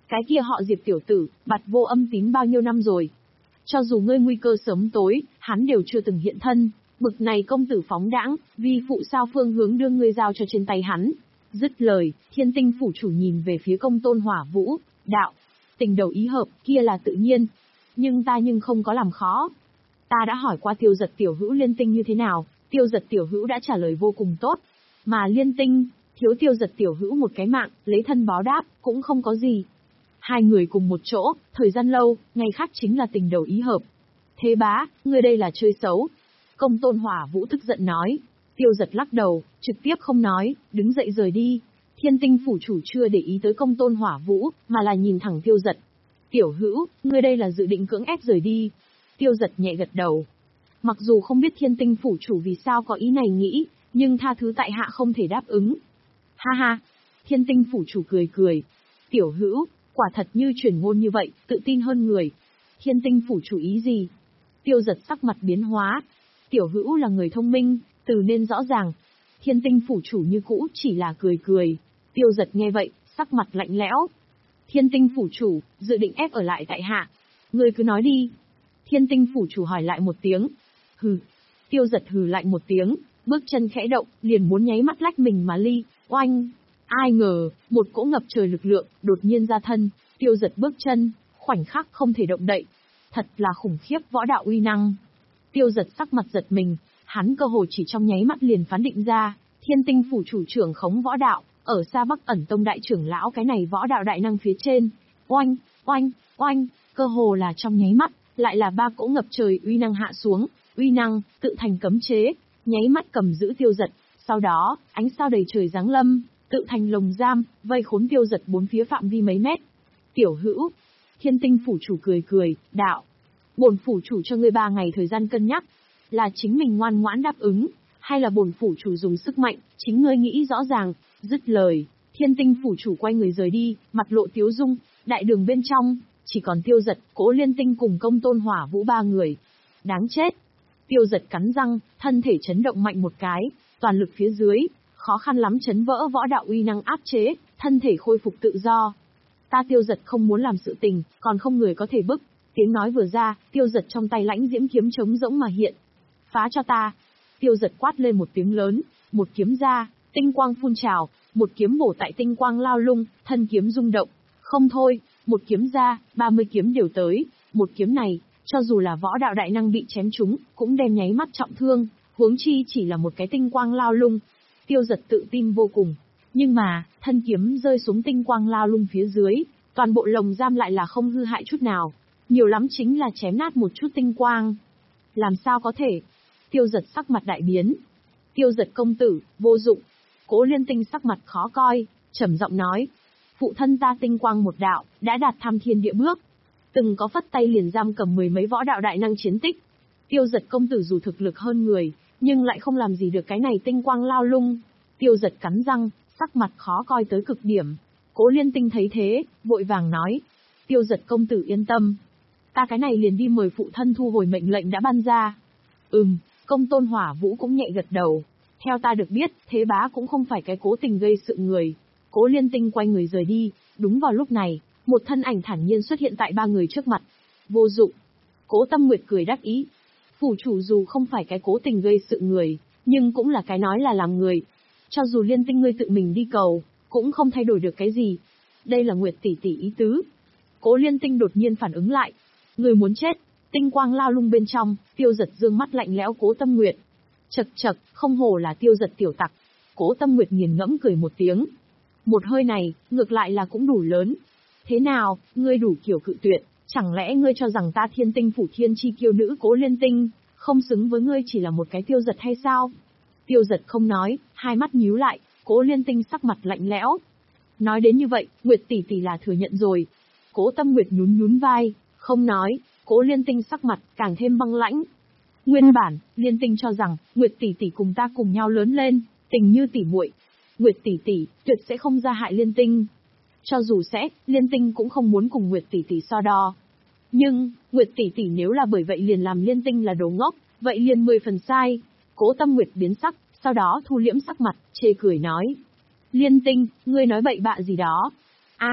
Cái kia họ Diệp tiểu tử, bặt vô âm tín bao nhiêu năm rồi. Cho dù ngươi nguy cơ sớm tối, hắn đều chưa từng hiện thân. Bực này công tử phóng đãng, vi phụ sao phương hướng đưa ngươi giao cho trên tay hắn. Dứt lời, Thiên Tinh phủ chủ nhìn về phía Công Tôn Hỏa Vũ, đạo. Tình đầu ý hợp, kia là tự nhiên. Nhưng ta nhưng không có làm khó. Ta đã hỏi qua Tiêu Giật tiểu hữu Liên Tinh như thế nào, Tiêu Giật tiểu hữu đã trả lời vô cùng tốt. Mà Liên Tinh, thiếu Tiêu Giật tiểu hữu một cái mạng, lấy thân báo đáp, cũng không có gì. Hai người cùng một chỗ, thời gian lâu, ngày khác chính là tình đầu ý hợp. Thế bá, ngươi đây là chơi xấu. Công Tôn Hỏa Vũ tức giận nói. Tiêu Giật lắc đầu, trực tiếp không nói, đứng dậy rời đi. Thiên Tinh phủ chủ chưa để ý tới Công Tôn Hỏa Vũ, mà là nhìn thẳng Tiêu Giật. Tiểu hữu, ngươi đây là dự định cưỡng ép rời đi. Tiêu Giật nhẹ gật đầu. Mặc dù không biết Thiên Tinh phủ chủ vì sao có ý này nghĩ, nhưng tha thứ tại hạ không thể đáp ứng. Ha ha, Thiên Tinh phủ chủ cười cười. Tiểu hữu, quả thật như truyền ngôn như vậy, tự tin hơn người. Thiên Tinh phủ chủ ý gì? Tiêu Giật sắc mặt biến hóa. Tiểu hữu là người thông minh, từ nên rõ ràng. Thiên Tinh phủ chủ như cũ chỉ là cười cười. Tiêu Giật nghe vậy, sắc mặt lạnh lẽo. Thiên Tinh phủ chủ, dự định ép ở lại tại hạ. Người cứ nói đi. Thiên Tinh phủ chủ hỏi lại một tiếng. Hừ. Tiêu Giật hừ lạnh một tiếng, bước chân khẽ động, liền muốn nháy mắt lách mình mà ly. Oanh! Ai ngờ, một cỗ ngập trời lực lượng, đột nhiên ra thân. Tiêu Giật bước chân, khoảnh khắc không thể động đậy. Thật là khủng khiếp võ đạo uy năng. Tiêu Giật sắc mặt giật mình, hắn cơ hồ chỉ trong nháy mắt liền phán định ra, Thiên Tinh phủ chủ trưởng khống võ đạo, ở xa Bắc Ẩn Tông đại trưởng lão cái này võ đạo đại năng phía trên. Oanh, oanh, oanh, cơ hồ là trong nháy mắt, lại là ba cỗ ngập trời uy năng hạ xuống, uy năng tự thành cấm chế, nháy mắt cầm giữ Tiêu Giật, sau đó, ánh sao đầy trời giáng lâm, tự thành lồng giam, vây khốn Tiêu Giật bốn phía phạm vi mấy mét. Tiểu hữu, Thiên Tinh phủ chủ cười cười, đạo. Bổn phủ chủ cho ngươi ba ngày thời gian cân nhắc, là chính mình ngoan ngoãn đáp ứng, hay là bổn phủ chủ dùng sức mạnh, chính ngươi nghĩ rõ ràng. Dứt lời, Thiên Tinh phủ chủ quay người rời đi, mặt lộ tiếu dung, đại đường bên trong, chỉ còn Tiêu Giật, Cố Liên Tinh cùng Công Tôn Hỏa Vũ ba người. Đáng chết. Tiêu Giật cắn răng, thân thể chấn động mạnh một cái, toàn lực phía dưới, khó khăn lắm chấn vỡ võ đạo uy năng áp chế, thân thể khôi phục tự do. Ta Tiêu Giật không muốn làm sự tình, còn không người có thể bức. Tiếng nói vừa ra, Tiêu Giật trong tay lãnh diễm kiếm trống rỗng mà hiện. Phá cho ta. Tiêu Giật quát lên một tiếng lớn, một kiếm ra, tinh quang phun trào, một kiếm bổ tại tinh quang lao lung, thân kiếm rung động. Không thôi, một kiếm ra, ba mươi kiếm đều tới, một kiếm này, cho dù là võ đạo đại năng bị chém trúng, cũng đem nháy mắt trọng thương, huống chi chỉ là một cái tinh quang lao lung. Tiêu Giật tự tin vô cùng. Nhưng mà, thân kiếm rơi xuống tinh quang lao lung phía dưới, toàn bộ lồng giam lại là không hư hại chút nào. Nhiều lắm chính là chém nát một chút tinh quang. Làm sao có thể? Tiêu Giật sắc mặt đại biến. Tiêu Giật công tử, vô dụng. Cố Liên Tinh sắc mặt khó coi, trầm giọng nói. Phụ thân ta tinh quang một đạo, đã đạt tham thiên địa bước. Từng có phất tay liền giam cầm mười mấy võ đạo đại năng chiến tích. Tiêu Giật công tử dù thực lực hơn người, nhưng lại không làm gì được cái này tinh quang lao lung. Tiêu Giật cắn răng, sắc mặt khó coi tới cực điểm. Cố Liên Tinh thấy thế, vội vàng nói. Tiêu Giật công tử yên tâm. Ta cái này liền đi mời phụ thân thu hồi mệnh lệnh đã ban ra. Ừm, Công Tôn Hỏa Vũ cũng nhẹ gật đầu. Theo ta được biết, thế bá cũng không phải cái cố tình gây sự người. Cố Liên Tinh quay người rời đi, đúng vào lúc này, một thân ảnh thản nhiên xuất hiện tại ba người trước mặt. Vô dụng. Cố Tâm Nguyệt cười đắc ý. Phủ chủ dù không phải cái cố tình gây sự người, nhưng cũng là cái nói là làm người. Cho dù Liên Tinh ngươi tự mình đi cầu, cũng không thay đổi được cái gì. Đây là Nguyệt tỷ tỷ ý tứ. Cố Liên Tinh đột nhiên phản ứng lại. Người muốn chết. Tinh quang lao lung bên trong, Tiêu Giật dương mắt lạnh lẽo Cố Tâm Nguyệt. Chậc chậc, không hổ là Tiêu Giật tiểu tặc. Cố Tâm Nguyệt nghiền ngẫm cười một tiếng. Một hơi này, ngược lại là cũng đủ lớn. Thế nào, ngươi đủ kiểu cự tuyệt, chẳng lẽ ngươi cho rằng ta Thiên Tinh phủ thiên chi kiêu nữ Cố Liên Tinh, không xứng với ngươi chỉ là một cái Tiêu Giật hay sao? Tiêu Giật không nói, hai mắt nhíu lại, Cố Liên Tinh sắc mặt lạnh lẽo. Nói đến như vậy, Nguyệt tỷ tỷ là thừa nhận rồi. Cố Tâm Nguyệt nhún nhún vai, không nói. Cố Liên Tinh sắc mặt càng thêm băng lãnh. Nguyên bản, Liên Tinh cho rằng Nguyệt tỷ tỷ cùng ta cùng nhau lớn lên, tình như tỷ muội. Nguyệt tỷ tỷ tuyệt sẽ không ra hại Liên Tinh. Cho dù sẽ, Liên Tinh cũng không muốn cùng Nguyệt tỷ tỷ so đo. Nhưng, Nguyệt tỷ tỷ nếu là bởi vậy liền làm Liên Tinh là đồ ngốc, vậy liền mười phần sai. Cố Tâm Nguyệt biến sắc, sau đó thu liễm sắc mặt, chê cười nói: Liên Tinh, ngươi nói bậy bạ gì đó? A,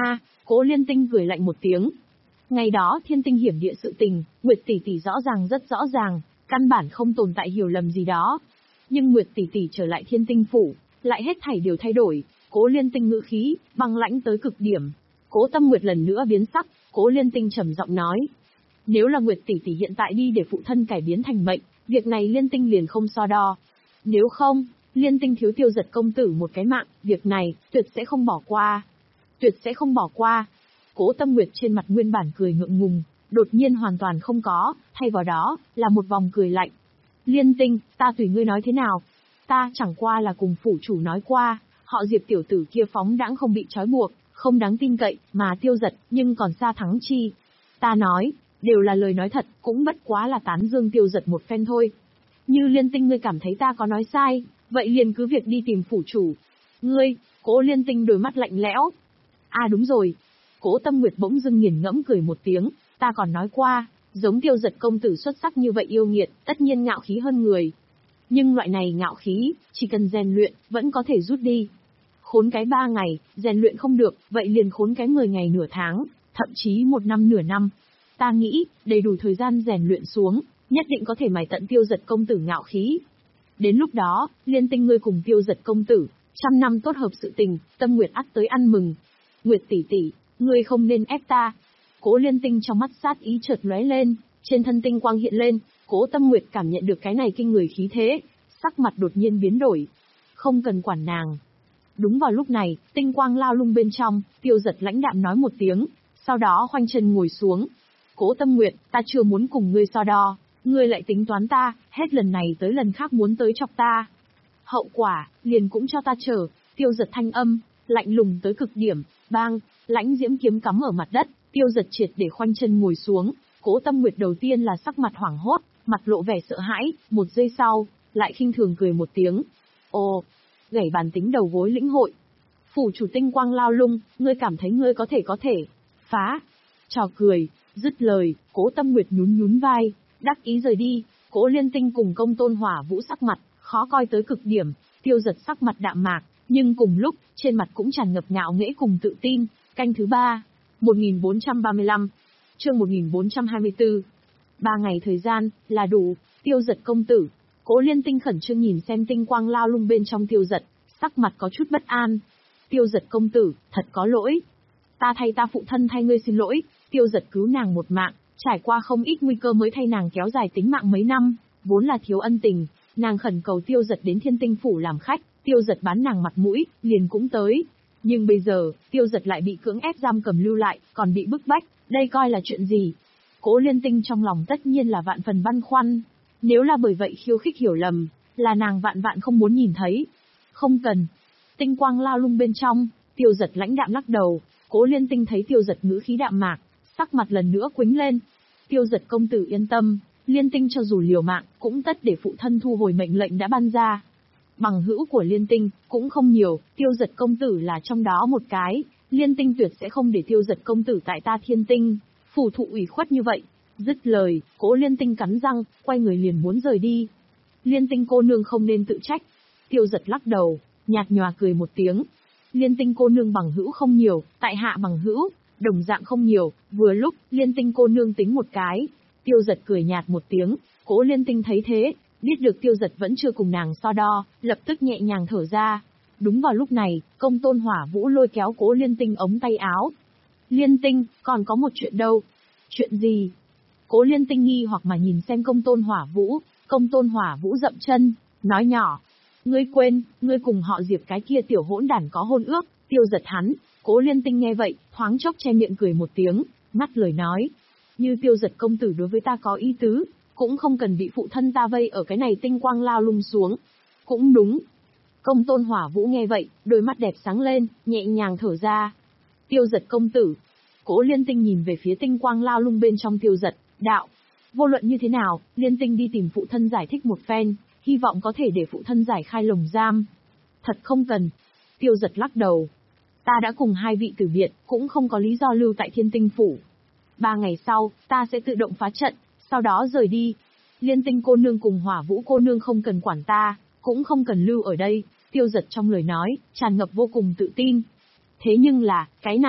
Cố Liên Tinh cười lạnh một tiếng. Ngày đó thiên tinh hiểm địa sự tình, Nguyệt tỷ tỷ rõ ràng rất rõ ràng, căn bản không tồn tại hiểu lầm gì đó. Nhưng Nguyệt tỷ tỷ trở lại thiên tinh phủ, lại hết thảy đều thay đổi. Cố Liên Tinh ngữ khí, băng lãnh tới cực điểm. Cố Tâm Nguyệt lần nữa biến sắc, Cố Liên Tinh trầm giọng nói. Nếu là Nguyệt tỷ tỷ hiện tại đi để phụ thân cải biến thành mệnh, việc này Liên Tinh liền không so đo. Nếu không, Liên Tinh thiếu Tiêu Giật công tử một cái mạng, việc này, tuyệt sẽ không bỏ qua. Tuyệt sẽ không bỏ qua. Cố Tâm Nguyệt trên mặt nguyên bản cười ngượng ngùng, đột nhiên hoàn toàn không có, thay vào đó, là một vòng cười lạnh. Liên Tinh, ta tùy ngươi nói thế nào. Ta chẳng qua là cùng phủ chủ nói qua, họ Diệp tiểu tử kia phóng đãng không bị trói buộc, không đáng tin cậy, mà Tiêu Giật, nhưng còn xa thắng chi. Ta nói, đều là lời nói thật, cũng bất quá là tán dương Tiêu Giật một phen thôi. Như Liên Tinh ngươi cảm thấy ta có nói sai, vậy liền cứ việc đi tìm phủ chủ. Ngươi, Cố Liên Tinh đôi mắt lạnh lẽo. À đúng rồi. Cố Tâm Nguyệt bỗng dưng nghiền ngẫm cười một tiếng, ta còn nói qua, giống Tiêu Giật công tử xuất sắc như vậy yêu nghiệt, tất nhiên ngạo khí hơn người. Nhưng loại này ngạo khí, chỉ cần rèn luyện, vẫn có thể rút đi. Khốn cái ba ngày, rèn luyện không được, vậy liền khốn cái mười ngày nửa tháng, thậm chí một năm nửa năm. Ta nghĩ, đầy đủ thời gian rèn luyện xuống, nhất định có thể mài tận Tiêu Giật công tử ngạo khí. Đến lúc đó, Liên Tinh ngươi cùng Tiêu Giật công tử, trăm năm tốt hợp sự tình, Tâm Nguyệt ắt tới ăn mừng. Nguyệt tỷ tỷ, ngươi không nên ép ta. Cố Liên Tinh trong mắt sát ý chợt lóe lên, trên thân tinh quang hiện lên, Cố Tâm Nguyệt cảm nhận được cái này kinh người khí thế, sắc mặt đột nhiên biến đổi. Không cần quản nàng. Đúng vào lúc này, tinh quang lao lung bên trong, Tiêu Giật lãnh đạm nói một tiếng, sau đó khoanh chân ngồi xuống. Cố Tâm Nguyệt, ta chưa muốn cùng ngươi so đo, ngươi lại tính toán ta, hết lần này tới lần khác muốn tới chọc ta. Hậu quả, liền cũng cho ta chờ. Tiêu Giật thanh âm, lạnh lùng tới cực điểm, bang, lãnh diễm kiếm cắm ở mặt đất, Tiêu Giật triệt để khoanh chân ngồi xuống. Cố Tâm Nguyệt đầu tiên là sắc mặt hoảng hốt, mặt lộ vẻ sợ hãi, một giây sau, lại khinh thường cười một tiếng. Ồ, gảy bàn tính đầu gối lĩnh hội. Phủ chủ tinh quang lao lung, ngươi cảm thấy ngươi có thể có thể phá. Trò cười, dứt lời, Cố Tâm Nguyệt nhún nhún vai, đắc ý rời đi. Cố Liên Tinh cùng Công Tôn Hỏa Vũ sắc mặt, khó coi tới cực điểm. Tiêu Giật sắc mặt đạm mạc, nhưng cùng lúc, trên mặt cũng tràn ngập ngạo nghễ cùng tự tin. Canh thứ ba, một nghìn bốn trăm ba mươi lăm, chương một nghìn bốn trăm hai mươi tư. Ba ngày thời gian, là đủ. Tiêu Giật công tử. Cố Liên Tinh khẩn trương nhìn xem tinh quang lao lung bên trong Tiêu Giật, sắc mặt có chút bất an. Tiêu Giật công tử, thật có lỗi. Ta thay ta phụ thân thay ngươi xin lỗi. Tiêu Giật cứu nàng một mạng, trải qua không ít nguy cơ mới thay nàng kéo dài tính mạng mấy năm, vốn là thiếu ân tình, nàng khẩn cầu Tiêu Giật đến Thiên Tinh phủ làm khách, Tiêu Giật bán nàng mặt mũi, liền cũng tới. Nhưng bây giờ, Tiêu Giật lại bị cưỡng ép giam cầm lưu lại, còn bị bức bách, đây coi là chuyện gì? Cố Liên Tinh trong lòng tất nhiên là vạn phần băn khoăn. Nếu là bởi vậy khiêu khích hiểu lầm, là nàng vạn vạn không muốn nhìn thấy. Không cần. Tinh quang lao lung bên trong, Tiêu Giật lãnh đạm lắc đầu. Cố Liên Tinh thấy Tiêu Giật ngữ khí đạm mạc, sắc mặt lần nữa quĩnh lên. Tiêu Giật công tử yên tâm, Liên Tinh cho dù liều mạng, cũng tất để phụ thân thu hồi mệnh lệnh đã ban ra. Bằng hữu của Liên Tinh, cũng không nhiều, Tiêu Giật công tử là trong đó một cái, Liên Tinh tuyệt sẽ không để Tiêu Giật công tử tại ta Thiên Tinh phủ thụ ủy khuất như vậy. Dứt lời, Cố Liên Tinh cắn răng, quay người liền muốn rời đi. Liên Tinh cô nương không nên tự trách. Tiêu Giật lắc đầu, nhạt nhòa cười một tiếng. Liên Tinh cô nương bằng hữu không nhiều, tại hạ bằng hữu, đồng dạng không nhiều, vừa lúc, Liên Tinh cô nương tính một cái. Tiêu Giật cười nhạt một tiếng, Cố Liên Tinh thấy thế, biết được Tiêu Giật vẫn chưa cùng nàng so đo, lập tức nhẹ nhàng thở ra. Đúng vào lúc này, Công Tôn Hỏa Vũ lôi kéo Cố Liên Tinh ống tay áo. Liên Tinh, còn có một chuyện đâu. Chuyện gì? Cố Liên Tinh nghi hoặc mà nhìn xem Công Tôn Hỏa Vũ. Công Tôn Hỏa Vũ dậm chân, nói nhỏ. Ngươi quên, ngươi cùng họ Diệp cái kia tiểu hỗn đản có hôn ước. Tiêu Giật hắn. Cố Liên Tinh nghe vậy, thoáng chốc che miệng cười một tiếng, ngắt lời nói. Như Tiêu Giật công tử đối với ta có ý tứ, cũng không cần bị phụ thân ta vây ở cái này tinh quang lao lung xuống. Cũng đúng. Công Tôn Hỏa Vũ nghe vậy, đôi mắt đẹp sáng lên, nhẹ nhàng thở ra. Tiêu Giật công tử. Cố Liên Tinh nhìn về phía tinh quang lao lung bên trong Tiêu Giật, đạo. Vô luận như thế nào, Liên Tinh đi tìm phụ thân giải thích một phen, hy vọng có thể để phụ thân giải khai lồng giam. Thật không cần. Tiêu Giật lắc đầu. Ta đã cùng hai vị tử biệt, cũng không có lý do lưu tại Thiên Tinh phủ. Ba ngày sau, ta sẽ tự động phá trận, sau đó rời đi. Liên Tinh cô nương cùng Hỏa Vũ cô nương không cần quản ta, cũng không cần lưu ở đây. Tiêu Giật trong lời nói, tràn ngập vô cùng tự tin. Thế nhưng là, cái này,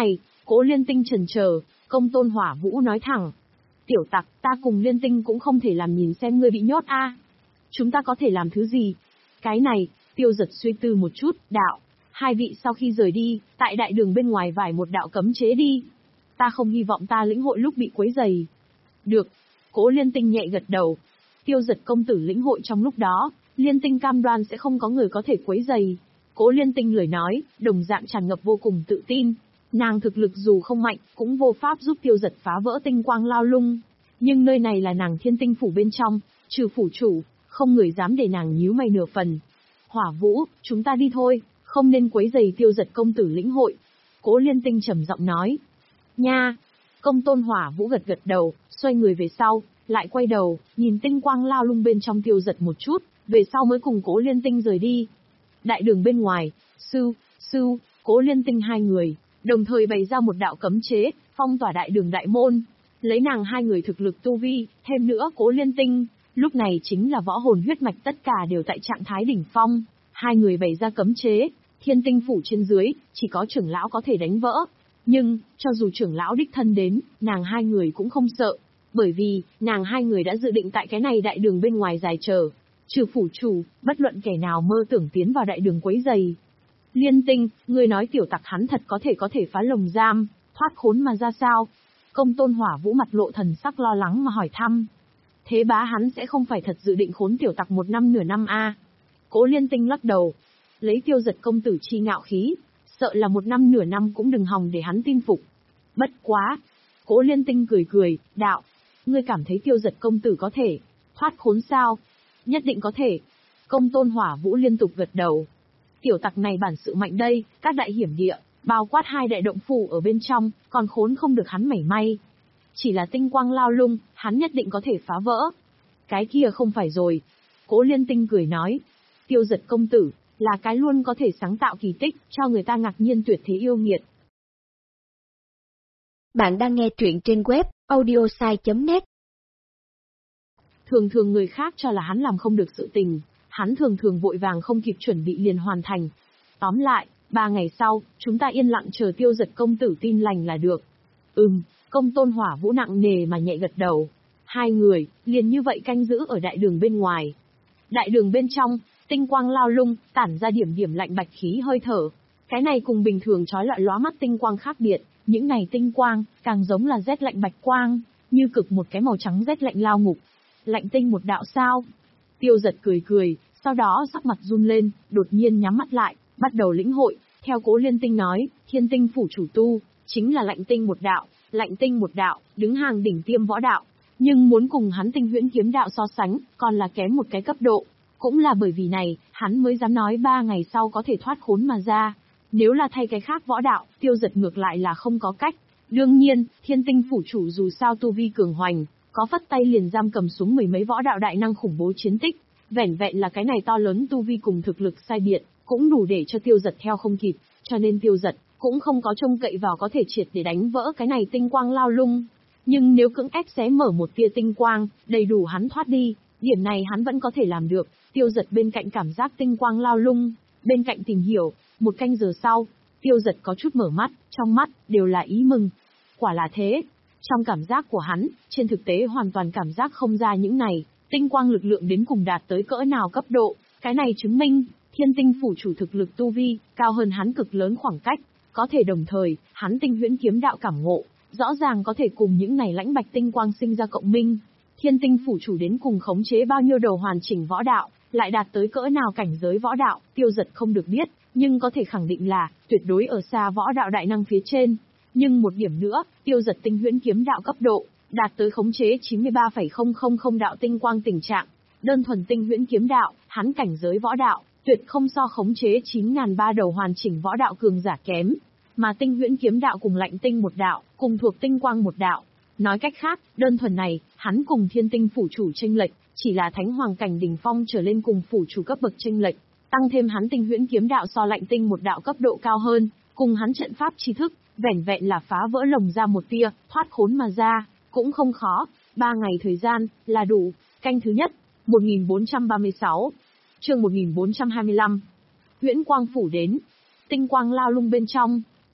Cố Liên Tinh chần chờ, Công Tôn Hỏa Vũ nói thẳng. Tiểu tặc, ta cùng Liên Tinh cũng không thể làm nhìn xem ngươi bị nhốt a. Chúng ta có thể làm thứ gì? Cái này, Tiêu Giật suy tư một chút, đạo. Hai vị sau khi rời đi, tại đại đường bên ngoài vải một đạo cấm chế đi. Ta không hy vọng ta lĩnh hội lúc bị quấy rầy. Được. Cố Liên Tinh nhẹ gật đầu. Tiêu Giật công tử lĩnh hội trong lúc đó, Liên Tinh cam đoan sẽ không có người có thể quấy rầy. Cố Liên Tinh lời nói, đồng dạng tràn ngập vô cùng tự tin. Nàng thực lực dù không mạnh, cũng vô pháp giúp Tiêu Giật phá vỡ tinh quang lao lung. Nhưng nơi này là nàng Thiên Tinh phủ bên trong, trừ phủ chủ, không người dám để nàng nhíu mày nửa phần. Hỏa Vũ, chúng ta đi thôi, không nên quấy rầy Tiêu Giật công tử lĩnh hội. Cố Liên Tinh trầm giọng nói. Nha! Công Tôn Hỏa Vũ gật gật đầu, xoay người về sau, lại quay đầu, nhìn tinh quang lao lung bên trong Tiêu Giật một chút, về sau mới cùng Cố Liên Tinh rời đi. Đại đường bên ngoài, Sư, Sư, Cố Liên Tinh hai người, đồng thời bày ra một đạo cấm chế, phong tỏa đại đường đại môn. Lấy nàng hai người thực lực tu vi, thêm nữa Cố Liên Tinh, lúc này chính là võ hồn huyết mạch tất cả đều tại trạng thái đỉnh phong. Hai người bày ra cấm chế, Thiên Tinh phủ trên dưới, chỉ có trưởng lão có thể đánh vỡ. Nhưng, cho dù trưởng lão đích thân đến, nàng hai người cũng không sợ. Bởi vì, nàng hai người đã dự định tại cái này đại đường bên ngoài dài chờ. Trừ phủ chủ, bất luận kẻ nào mơ tưởng tiến vào đại đường quấy giày. Liên Tinh, ngươi nói tiểu tặc hắn thật có thể có thể phá lồng giam, thoát khốn mà ra sao? Công Tôn Hỏa Vũ mặt lộ thần sắc lo lắng mà hỏi thăm. Thế bá hắn sẽ không phải thật dự định khốn tiểu tặc một năm nửa năm a? À? Cố Liên Tinh lắc đầu. Lấy Tiêu Giật công tử chi ngạo khí, sợ là một năm nửa năm cũng đừng hòng để hắn tin phục. Bất quá. Cố Liên Tinh cười cười, đạo. Ngươi cảm thấy Tiêu Giật công tử có thể thoát khốn sao? Nhất định có thể. Công Tôn Hỏa Vũ liên tục gật đầu. Tiểu tặc này bản sự mạnh đây, các đại hiểm địa, bao quát hai đại động phủ ở bên trong, còn khốn không được hắn mảy may. Chỉ là tinh quang lao lung, hắn nhất định có thể phá vỡ. Cái kia không phải rồi. Cố Liên Tinh cười nói. Tiêu Giật công tử, là cái luôn có thể sáng tạo kỳ tích, cho người ta ngạc nhiên tuyệt thế yêu nghiệt. Bạn đang nghe truyện trên web audiosai chấm net. Thường thường người khác cho là hắn làm không được sự tình, hắn thường thường vội vàng không kịp chuẩn bị liền hoàn thành. Tóm lại, ba ngày sau, chúng ta yên lặng chờ Tiêu Giật công tử tin lành là được. Ừm, Công Tôn Hỏa Vũ nặng nề mà nhẹ gật đầu. Hai người, liền như vậy canh giữ ở đại đường bên ngoài. Đại đường bên trong, tinh quang lao lung, tản ra điểm điểm lạnh bạch khí hơi thở. Cái này cùng bình thường chói lọi lóa mắt tinh quang khác biệt, những này tinh quang, càng giống là rét lạnh bạch quang, như cực một cái màu trắng rét lạnh lao ngục. Lạnh tinh một đạo sao? Tiêu Giật cười cười, sau đó sắc mặt run lên, đột nhiên nhắm mắt lại, bắt đầu lĩnh hội. Theo Cố Liên Tinh nói, Thiên Tinh phủ chủ tu, chính là lạnh tinh một đạo, lạnh tinh một đạo, đứng hàng đỉnh tiêm võ đạo. Nhưng muốn cùng hắn Tinh Huyễn kiếm đạo so sánh, còn là kém một cái cấp độ. Cũng là bởi vì này, hắn mới dám nói ba ngày sau có thể thoát khốn mà ra. Nếu là thay cái khác võ đạo, Tiêu Giật ngược lại là không có cách. Đương nhiên, Thiên Tinh phủ chủ dù sao tu vi cường hoành, có phất tay liền giam cầm xuống mười mấy võ đạo đại năng khủng bố chiến tích. Vẻn vẹn là cái này to lớn tu vi cùng thực lực sai biệt, cũng đủ để cho Tiêu Giật theo không kịp, cho nên Tiêu Giật cũng không có trông cậy vào có thể triệt để đánh vỡ cái này tinh quang lao lung. Nhưng nếu cưỡng ép xé mở một tia tinh quang, đầy đủ hắn thoát đi, điểm này hắn vẫn có thể làm được. Tiêu Giật bên cạnh cảm giác tinh quang lao lung, bên cạnh tìm hiểu, một canh giờ sau, Tiêu Giật có chút mở mắt, trong mắt đều là ý mừng. Quả là thế. Trong cảm giác của hắn, trên thực tế hoàn toàn cảm giác không ra những này, tinh quang lực lượng đến cùng đạt tới cỡ nào cấp độ. Cái này chứng minh, Thiên Tinh phủ chủ thực lực tu vi, cao hơn hắn cực lớn khoảng cách. Có thể đồng thời, hắn Tinh Huyễn kiếm đạo cảm ngộ, rõ ràng có thể cùng những này lãnh bạch tinh quang sinh ra cộng minh. Thiên Tinh phủ chủ đến cùng khống chế bao nhiêu đầu hoàn chỉnh võ đạo, lại đạt tới cỡ nào cảnh giới võ đạo, Tiêu Giật không được biết, nhưng có thể khẳng định là, tuyệt đối ở xa võ đạo đại năng phía trên. Nhưng một điểm nữa, Tiêu Giật Tinh Huyễn kiếm đạo cấp độ, đạt tới khống chế chín mươi ba phẩy không không không đạo tinh quang tình trạng. Đơn thuần Tinh Huyễn kiếm đạo, hắn cảnh giới võ đạo, tuyệt không so khống chế chín nghìn ba đầu hoàn chỉnh võ đạo cường giả kém. Mà Tinh Huyễn kiếm đạo cùng lạnh tinh một đạo, cùng thuộc tinh quang một đạo. Nói cách khác, đơn thuần này, hắn cùng Thiên Tinh phủ chủ chênh lệch, chỉ là thánh hoàng cảnh đỉnh phong trở lên cùng phủ chủ cấp bậc chênh lệch, tăng thêm hắn Tinh Huyễn kiếm đạo so lạnh tinh một đạo cấp độ cao hơn, cùng hắn trận pháp tri thức, vẻn vẹn là phá vỡ lồng ra một tia, thoát khốn mà ra, cũng không khó. Ba ngày thời gian là đủ. Canh thứ nhất, một nghìn bốn trăm ba mươi sáu, chương một nghìn bốn trăm hai mươi lăm. Huyễn quang phủ đến, tinh quang lao lung bên trong,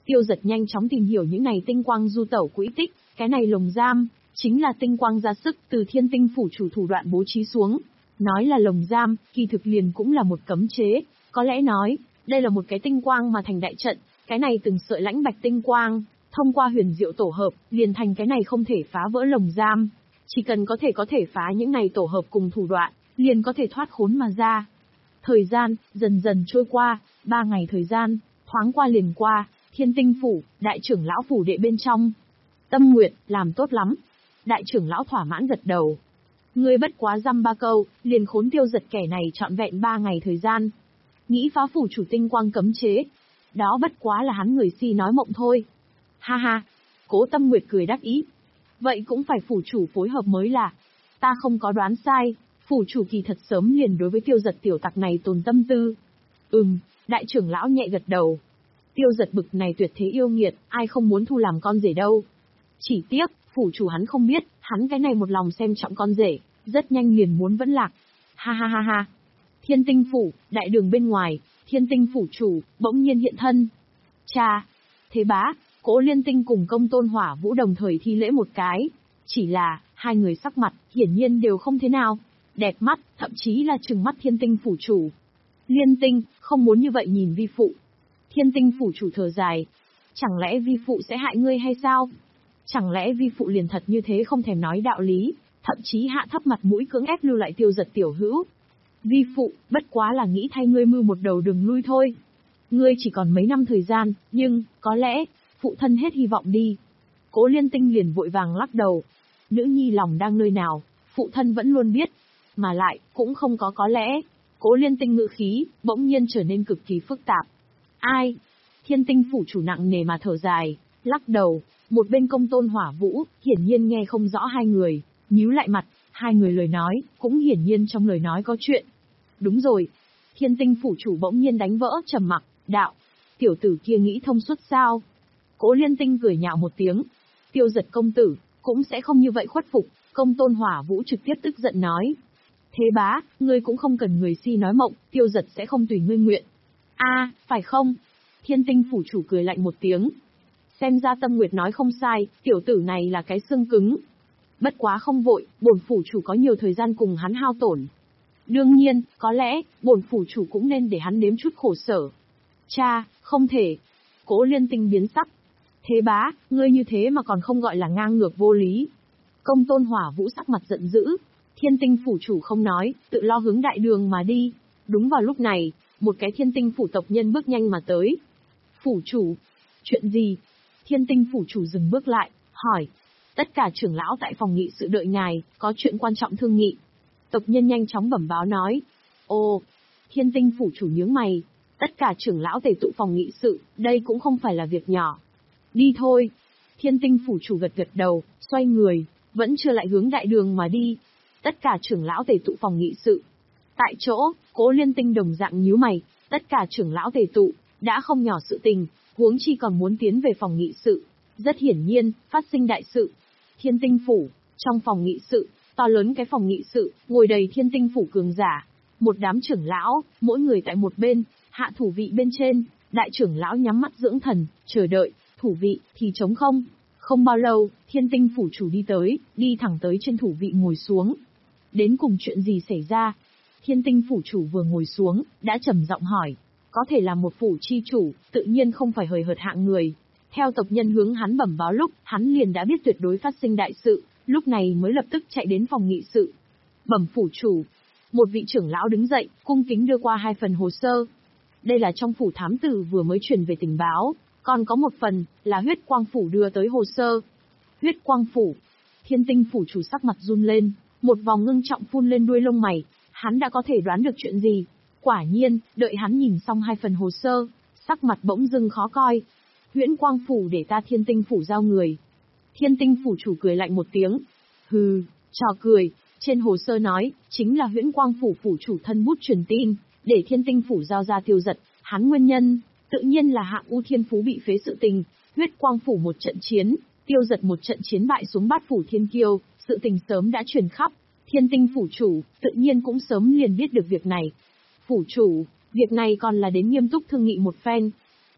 Tiêu Dật nhanh chóng tìm hiểu những này tinh quang du tẩu quỹ tích, cái này lồng giam, chính là tinh quang ra sức từ Thiên Tinh phủ chủ thủ đoạn bố trí xuống. Nói là lồng giam, kỳ thực liền cũng là một cấm chế, có lẽ nói, đây là một cái tinh quang mà thành đại trận, cái này từng sợi lãnh bạch tinh quang, thông qua huyền diệu tổ hợp, liền thành cái này không thể phá vỡ lồng giam. Chỉ cần có thể có thể phá những này tổ hợp cùng thủ đoạn, liền có thể thoát khốn mà ra. Thời gian, dần dần trôi qua, ba ngày thời gian, thoáng qua liền qua, Thiên Tinh phủ, đại trưởng lão phủ đệ bên trong. Tâm Nguyệt, làm tốt lắm. Đại trưởng lão thỏa mãn gật đầu. Ngươi bất quá dăm ba câu, liền khốn Tiêu Dật kẻ này trọn vẹn ba ngày thời gian. Nghĩ phá phủ chủ tinh quang cấm chế. Đó bất quá là hắn người si nói mộng thôi. Ha ha, Cố Tâm Nguyệt cười đắc ý. Vậy cũng phải phủ chủ phối hợp mới là. Ta không có đoán sai, phủ chủ kỳ thật sớm liền đối với Tiêu Dật tiểu tặc này tồn tâm tư. Ừm, đại trưởng lão nhẹ gật đầu. Tiêu Dật bực này tuyệt thế yêu nghiệt, ai không muốn thu làm con rể đâu. Chỉ tiếc, phủ chủ hắn không biết, hắn cái này một lòng xem trọng con rể, rất nhanh liền muốn vẫn lạc. Ha ha ha ha. Thiên Tinh phủ, đại đường bên ngoài, Thiên Tinh phủ chủ, bỗng nhiên hiện thân. Cha! Thế bá, Cố Liên Tinh cùng Công Tôn Hỏa Vũ đồng thời thi lễ một cái. Chỉ là, hai người sắc mặt, hiển nhiên đều không thế nào. Đẹp mắt, thậm chí là trừng mắt Thiên Tinh phủ chủ. Liên Tinh, không muốn như vậy nhìn vi phụ. Thiên Tinh phủ chủ thở dài. Chẳng lẽ vi phụ sẽ hại ngươi hay sao? Chẳng lẽ vi phụ liền thật như thế không thèm nói đạo lý, thậm chí hạ thấp mặt mũi cưỡng ép lưu lại Tiêu Dật tiểu hữu? Vi phụ, bất quá là nghĩ thay ngươi mưu một đầu đường lui thôi. Ngươi chỉ còn mấy năm thời gian, nhưng, có lẽ, phụ thân hết hy vọng đi. Cố Liên Tinh liền vội vàng lắc đầu. Nữ nhi lòng đang nơi nào, phụ thân vẫn luôn biết. Mà lại, cũng không có có lẽ. Cố Liên Tinh ngữ khí, bỗng nhiên trở nên cực kỳ phức tạp. Ai? Thiên Tinh phủ chủ nặng nề mà thở dài, lắc đầu. Một bên Công Tôn Hỏa Vũ, hiển nhiên nghe không rõ hai người, nhíu lại mặt, hai người lời nói, cũng hiển nhiên trong lời nói có chuyện. Đúng rồi. Thiên Tinh phủ chủ bỗng nhiên đánh vỡ trầm mặc, đạo. Tiểu tử kia nghĩ thông suốt sao? Cố Liên Tinh cười nhạo một tiếng. Tiêu Dật công tử, cũng sẽ không như vậy khuất phục. Công Tôn Hỏa Vũ trực tiếp tức giận nói. Thế bá, ngươi cũng không cần người si nói mộng, Tiêu Dật sẽ không tùy ngươi nguyện. A, phải không? Thiên Tinh phủ chủ cười lạnh một tiếng. Xem ra Tâm Nguyệt nói không sai, tiểu tử này là cái xương cứng. Bất quá không vội, bổn phủ chủ có nhiều thời gian cùng hắn hao tổn. Đương nhiên, có lẽ, bổn phủ chủ cũng nên để hắn nếm chút khổ sở. Cha, không thể. Cố Liên Tinh biến sắc. Thế bá, ngươi như thế mà còn không gọi là ngang ngược vô lý. Công Tôn Hỏa Vũ sắc mặt giận dữ. Thiên Tinh phủ chủ không nói, tự lo hướng đại đường mà đi. Đúng vào lúc này, một cái Thiên Tinh phủ tộc nhân bước nhanh mà tới. Phủ chủ, chuyện gì? Thiên Tinh phủ chủ dừng bước lại, hỏi. Tất cả trưởng lão tại phòng nghị sự đợi ngài, có chuyện quan trọng thương nghị. Tộc nhân nhanh chóng bẩm báo nói. Ồ, Thiên Tinh phủ chủ nhướng mày. Tất cả trưởng lão tề tụ phòng nghị sự, đây cũng không phải là việc nhỏ. Đi thôi. Thiên Tinh phủ chủ gật gật đầu, xoay người, vẫn chưa lại hướng đại đường mà đi. Tất cả trưởng lão tề tụ phòng nghị sự. Tại chỗ, Cố Liên Tinh đồng dạng nhíu mày, tất cả trưởng lão tề tụ, đã không nhỏ sự tình, huống chi còn muốn tiến về phòng nghị sự. Rất hiển nhiên, phát sinh đại sự. Thiên Tinh phủ, trong phòng nghị sự, to lớn cái phòng nghị sự, ngồi đầy Thiên Tinh phủ cường giả. Một đám trưởng lão, mỗi người tại một bên, hạ thủ vị bên trên, đại trưởng lão nhắm mắt dưỡng thần, chờ đợi, thủ vị thì trống không. Không bao lâu, Thiên Tinh phủ chủ đi tới, đi thẳng tới trên thủ vị ngồi xuống. Đến cùng chuyện gì xảy ra? Thiên Tinh phủ chủ vừa ngồi xuống, đã trầm giọng hỏi. Có thể là một phủ chi chủ, tự nhiên không phải hời hợt hạng người. Theo tộc nhân hướng hắn bẩm báo lúc, hắn liền đã biết tuyệt đối phát sinh đại sự, lúc này mới lập tức chạy đến phòng nghị sự. Bẩm phủ chủ. Một vị trưởng lão đứng dậy, cung kính đưa qua hai phần hồ sơ. Đây là trong phủ thám tử vừa mới truyền về tình báo, còn có một phần, là huyết quang phủ đưa tới hồ sơ. Huyết quang phủ. Thiên Tinh phủ chủ sắc mặt run lên, một vòng ngưng trọng phun lên đuôi lông mày, hắn đã có thể đoán được chuyện gì. Quả nhiên, đợi hắn nhìn xong hai phần hồ sơ, sắc mặt bỗng dưng khó coi. Huyễn quang phủ để ta Thiên Tinh phủ giao người. Thiên Tinh phủ chủ cười lạnh một tiếng. Hừ, trò cười, trên hồ sơ nói, chính là huyễn quang phủ phủ chủ thân bút truyền tin, để Thiên Tinh phủ giao ra Tiêu Dật, hắn nguyên nhân, tự nhiên là hạng U Thiên Phú bị phế sự tình, huyết quang phủ một trận chiến, Tiêu Dật một trận chiến bại xuống Bát phủ Thiên Kiêu, sự tình sớm đã truyền khắp. Thiên Tinh phủ chủ, tự nhiên cũng sớm liền biết được việc này. Phủ chủ, việc này còn là đến nghiêm túc thương nghị một phen.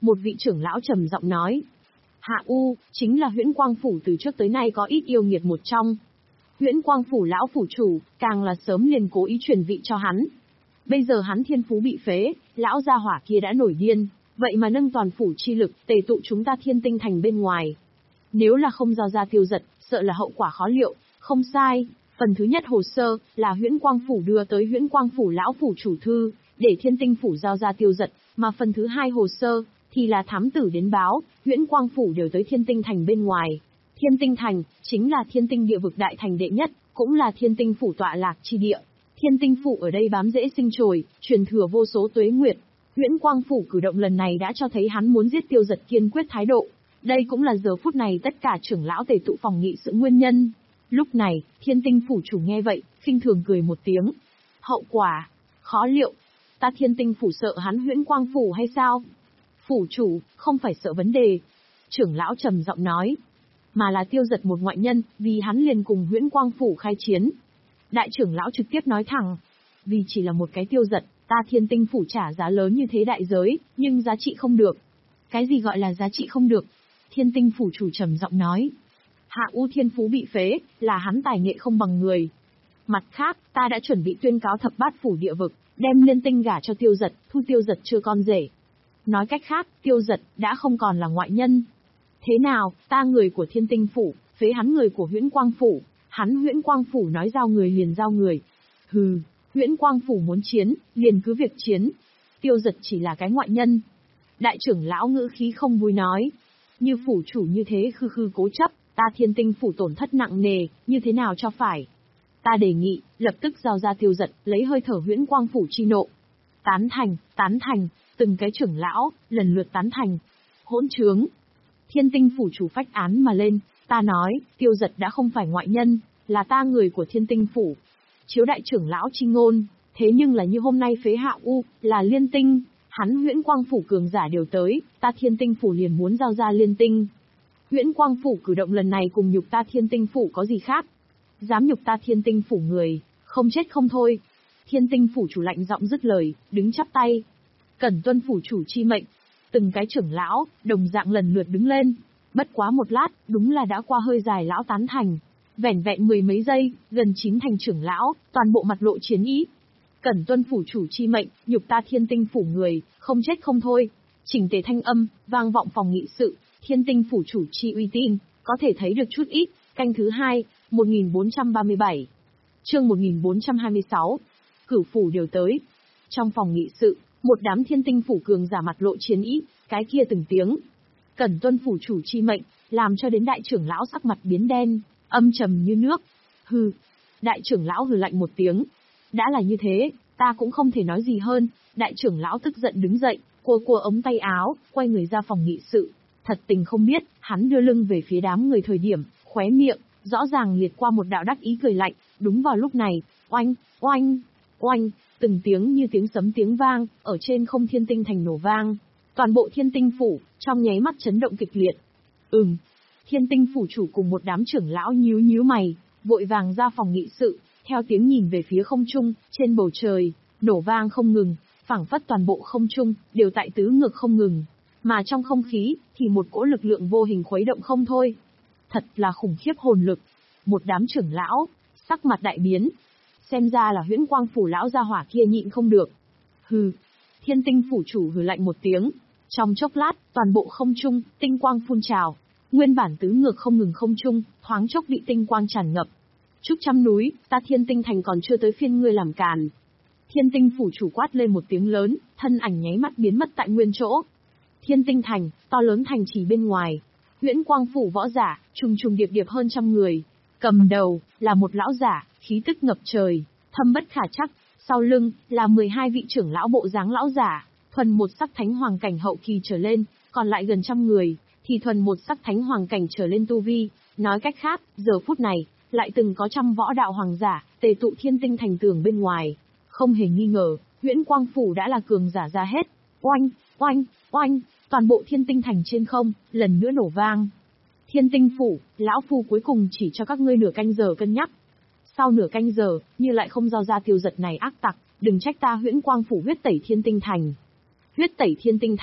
Một vị trưởng lão trầm giọng nói. Hạ U, chính là Huyễn Quang Phủ từ trước tới nay có ít yêu nghiệt một trong. Huyễn Quang Phủ lão phủ chủ, càng là sớm liền cố ý truyền vị cho hắn. Bây giờ hắn thiên phú bị phế, lão gia hỏa kia đã nổi điên, vậy mà nâng toàn phủ chi lực, tề tụ chúng ta Thiên Tinh Thành bên ngoài. Nếu là không giao ra tiêu giật, sợ là hậu quả khó liệu, không sai. Phần thứ nhất hồ sơ, là Huyễn Quang Phủ đưa tới Huyễn Quang Phủ lão phủ chủ thư, để Thiên Tinh Phủ giao ra tiêu giật, mà phần thứ hai hồ sơ, thì là thám tử đến báo, Huyễn Quang Phủ đều tới Thiên Tinh Thành bên ngoài. Thiên Tinh Thành, chính là Thiên Tinh địa vực đại thành đệ nhất, cũng là Thiên Tinh Phủ tọa lạc chi địa. Thiên Tinh Phủ ở đây bám rễ sinh trồi, truyền thừa vô số tuế nguyệt. Huyễn Quang Phủ cử động lần này đã cho thấy hắn muốn giết tiêu giật kiên quyết thái độ. Đây cũng là giờ phút này tất cả trưởng lão tề tụ phòng nghị sự nguyên nhân. Lúc này, Thiên Tinh Phủ chủ nghe vậy, khinh thường cười một tiếng. Hậu quả, khó liệu. Ta Thiên Tinh Phủ sợ hắn Huyễn Quang Phủ hay sao? Phủ chủ, không phải sợ vấn đề. Trưởng lão trầm giọng nói. Mà là tiêu giật một ngoại nhân, vì hắn liền cùng Huyễn Quang Phủ khai chiến. Đại trưởng lão trực tiếp nói thẳng. Vì chỉ là một cái tiêu giật, ta Thiên Tinh Phủ trả giá lớn như thế đại giới, nhưng giá trị không được. Cái gì gọi là giá trị không được? Thiên Tinh Phủ chủ trầm giọng nói. Hạ U thiên phú bị phế, là hắn tài nghệ không bằng người. Mặt khác, ta đã chuẩn bị tuyên cáo thập bát phủ địa vực, đem liên tinh gả cho tiêu giật, thu tiêu giật chưa con rể. Nói cách khác, tiêu giật đã không còn là ngoại nhân. Thế nào, ta người của Thiên Tinh Phủ, phế hắn người của Huyễn Quang Phủ, hắn Huyễn Quang Phủ nói giao người liền giao người. Hừ, Huyễn Quang Phủ muốn chiến, liền cứ việc chiến. Tiêu giật chỉ là cái ngoại nhân. Đại trưởng lão ngữ khí không vui nói. Như phủ chủ như thế khư khư cố chấp, ta Thiên Tinh Phủ tổn thất nặng nề, như thế nào cho phải? Ta đề nghị, lập tức giao ra tiêu giật, lấy hơi thở Huyễn Quang Phủ chi nộ. Tán thành, tán thành, từng cái trưởng lão, lần lượt tán thành. Hỗn trướng. Thiên Tinh Phủ chủ phách án mà lên, ta nói, tiêu giật đã không phải ngoại nhân, là ta người của Thiên Tinh Phủ. Chiếu đại trưởng lão chi ngôn, thế nhưng là như hôm nay phế Hạ U, là liên tinh, hắn Huyễn Quang Phủ cường giả đều tới, ta Thiên Tinh Phủ liền muốn giao ra liên tinh. Huyễn Quang Phủ cử động lần này cùng nhục ta Thiên Tinh Phủ có gì khác? Dám nhục ta Thiên Tinh Phủ người, không chết không thôi. Thiên Tinh Phủ chủ lạnh giọng dứt lời, đứng chắp tay. Cẩn tuân phủ chủ chi mệnh. Từng cái trưởng lão, đồng dạng lần lượt đứng lên. Bất quá một lát, đúng là đã qua hơi dài lão tán thành. Vẻn vẹn mười mấy giây, gần chín thành trưởng lão, toàn bộ mặt lộ chiến ý. Cẩn tuân phủ chủ chi mệnh, nhục ta Thiên Tinh Phủ người, không chết không thôi. Chỉnh tề thanh âm, vang vọng phòng nghị sự, Thiên Tinh Phủ chủ chi uy tín, có thể thấy được chút ít. Canh thứ hai, một nghìn bốn trăm ba mươi bảy. Chương một nghìn bốn trăm hai mươi sáu. Cửu phủ đều tới. Trong phòng nghị sự, một đám Thiên Tinh Phủ cường giả mặt lộ chiến ý, cái kia từng tiếng. Cẩn tuân phủ chủ chi mệnh, làm cho đến đại trưởng lão sắc mặt biến đen, âm trầm như nước. Hừ. Đại trưởng lão hừ lạnh một tiếng. Đã là như thế, ta cũng không thể nói gì hơn. Đại trưởng lão tức giận đứng dậy, cua cua ống tay áo, quay người ra phòng nghị sự. Thật tình không biết, hắn đưa lưng về phía đám người thời điểm, khóe miệng, rõ ràng liệt qua một đạo đắc ý cười lạnh. Đúng vào lúc này, oanh, oanh, oanh, từng tiếng như tiếng sấm tiếng vang, ở trên không Thiên Tinh Thành nổ vang. Toàn bộ Thiên Tinh Phủ, trong nháy mắt chấn động kịch liệt. Ừm, Thiên Tinh Phủ chủ cùng một đám trưởng lão nhíu nhíu mày, vội vàng ra phòng nghị sự, theo tiếng nhìn về phía không trung, trên bầu trời, nổ vang không ngừng, phảng phất toàn bộ không trung, đều tại tứ ngược không ngừng. Mà trong không khí, thì một cỗ lực lượng vô hình khuấy động không thôi. Thật là khủng khiếp hồn lực. Một đám trưởng lão, sắc mặt đại biến. Xem ra là Huyễn Quang Phủ lão gia hỏa kia nhịn không được. Hừ. Thiên Tinh Phủ chủ hừ lạnh một tiếng. Trong chốc lát, toàn bộ không trung, tinh quang phun trào. Nguyên bản tứ ngược không ngừng không trung, thoáng chốc bị tinh quang tràn ngập. Trúc trăm núi, ta Thiên Tinh Thành còn chưa tới phiên ngươi làm càn. Thiên Tinh Phủ chủ quát lên một tiếng lớn, thân ảnh nháy mắt biến mất tại nguyên chỗ. Thiên Tinh Thành, to lớn thành trì bên ngoài. Huyễn Quang Phủ võ giả, trùng trùng điệp điệp hơn trăm người. Cầm đầu, là một lão giả, khí tức ngập trời, thâm bất khả trắc. Sau lưng, là mười hai vị trưởng lão bộ dáng lão giả, thuần một sắc thánh hoàng cảnh hậu kỳ trở lên, còn lại gần trăm người, thì thuần một sắc thánh hoàng cảnh trở lên tu vi. Nói cách khác, giờ phút này, lại từng có trăm võ đạo hoàng giả, tề tụ Thiên Tinh Thành tường bên ngoài. Không hề nghi ngờ, Huyễn Quang Phủ đã là cường giả ra hết. Oanh, oanh, oanh, toàn bộ Thiên Tinh Thành trên không, lần nữa nổ vang. Thiên Tinh Phủ, lão phu cuối cùng chỉ cho các ngươi nửa canh giờ cân nhắc. Sau nửa canh giờ, như lại không giao ra tiêu giật này ác tặc, đừng trách ta Huyễn Quang Phủ huyết tẩy Thiên Tinh Thành. Huyết tẩy Thiên Tinh Thành,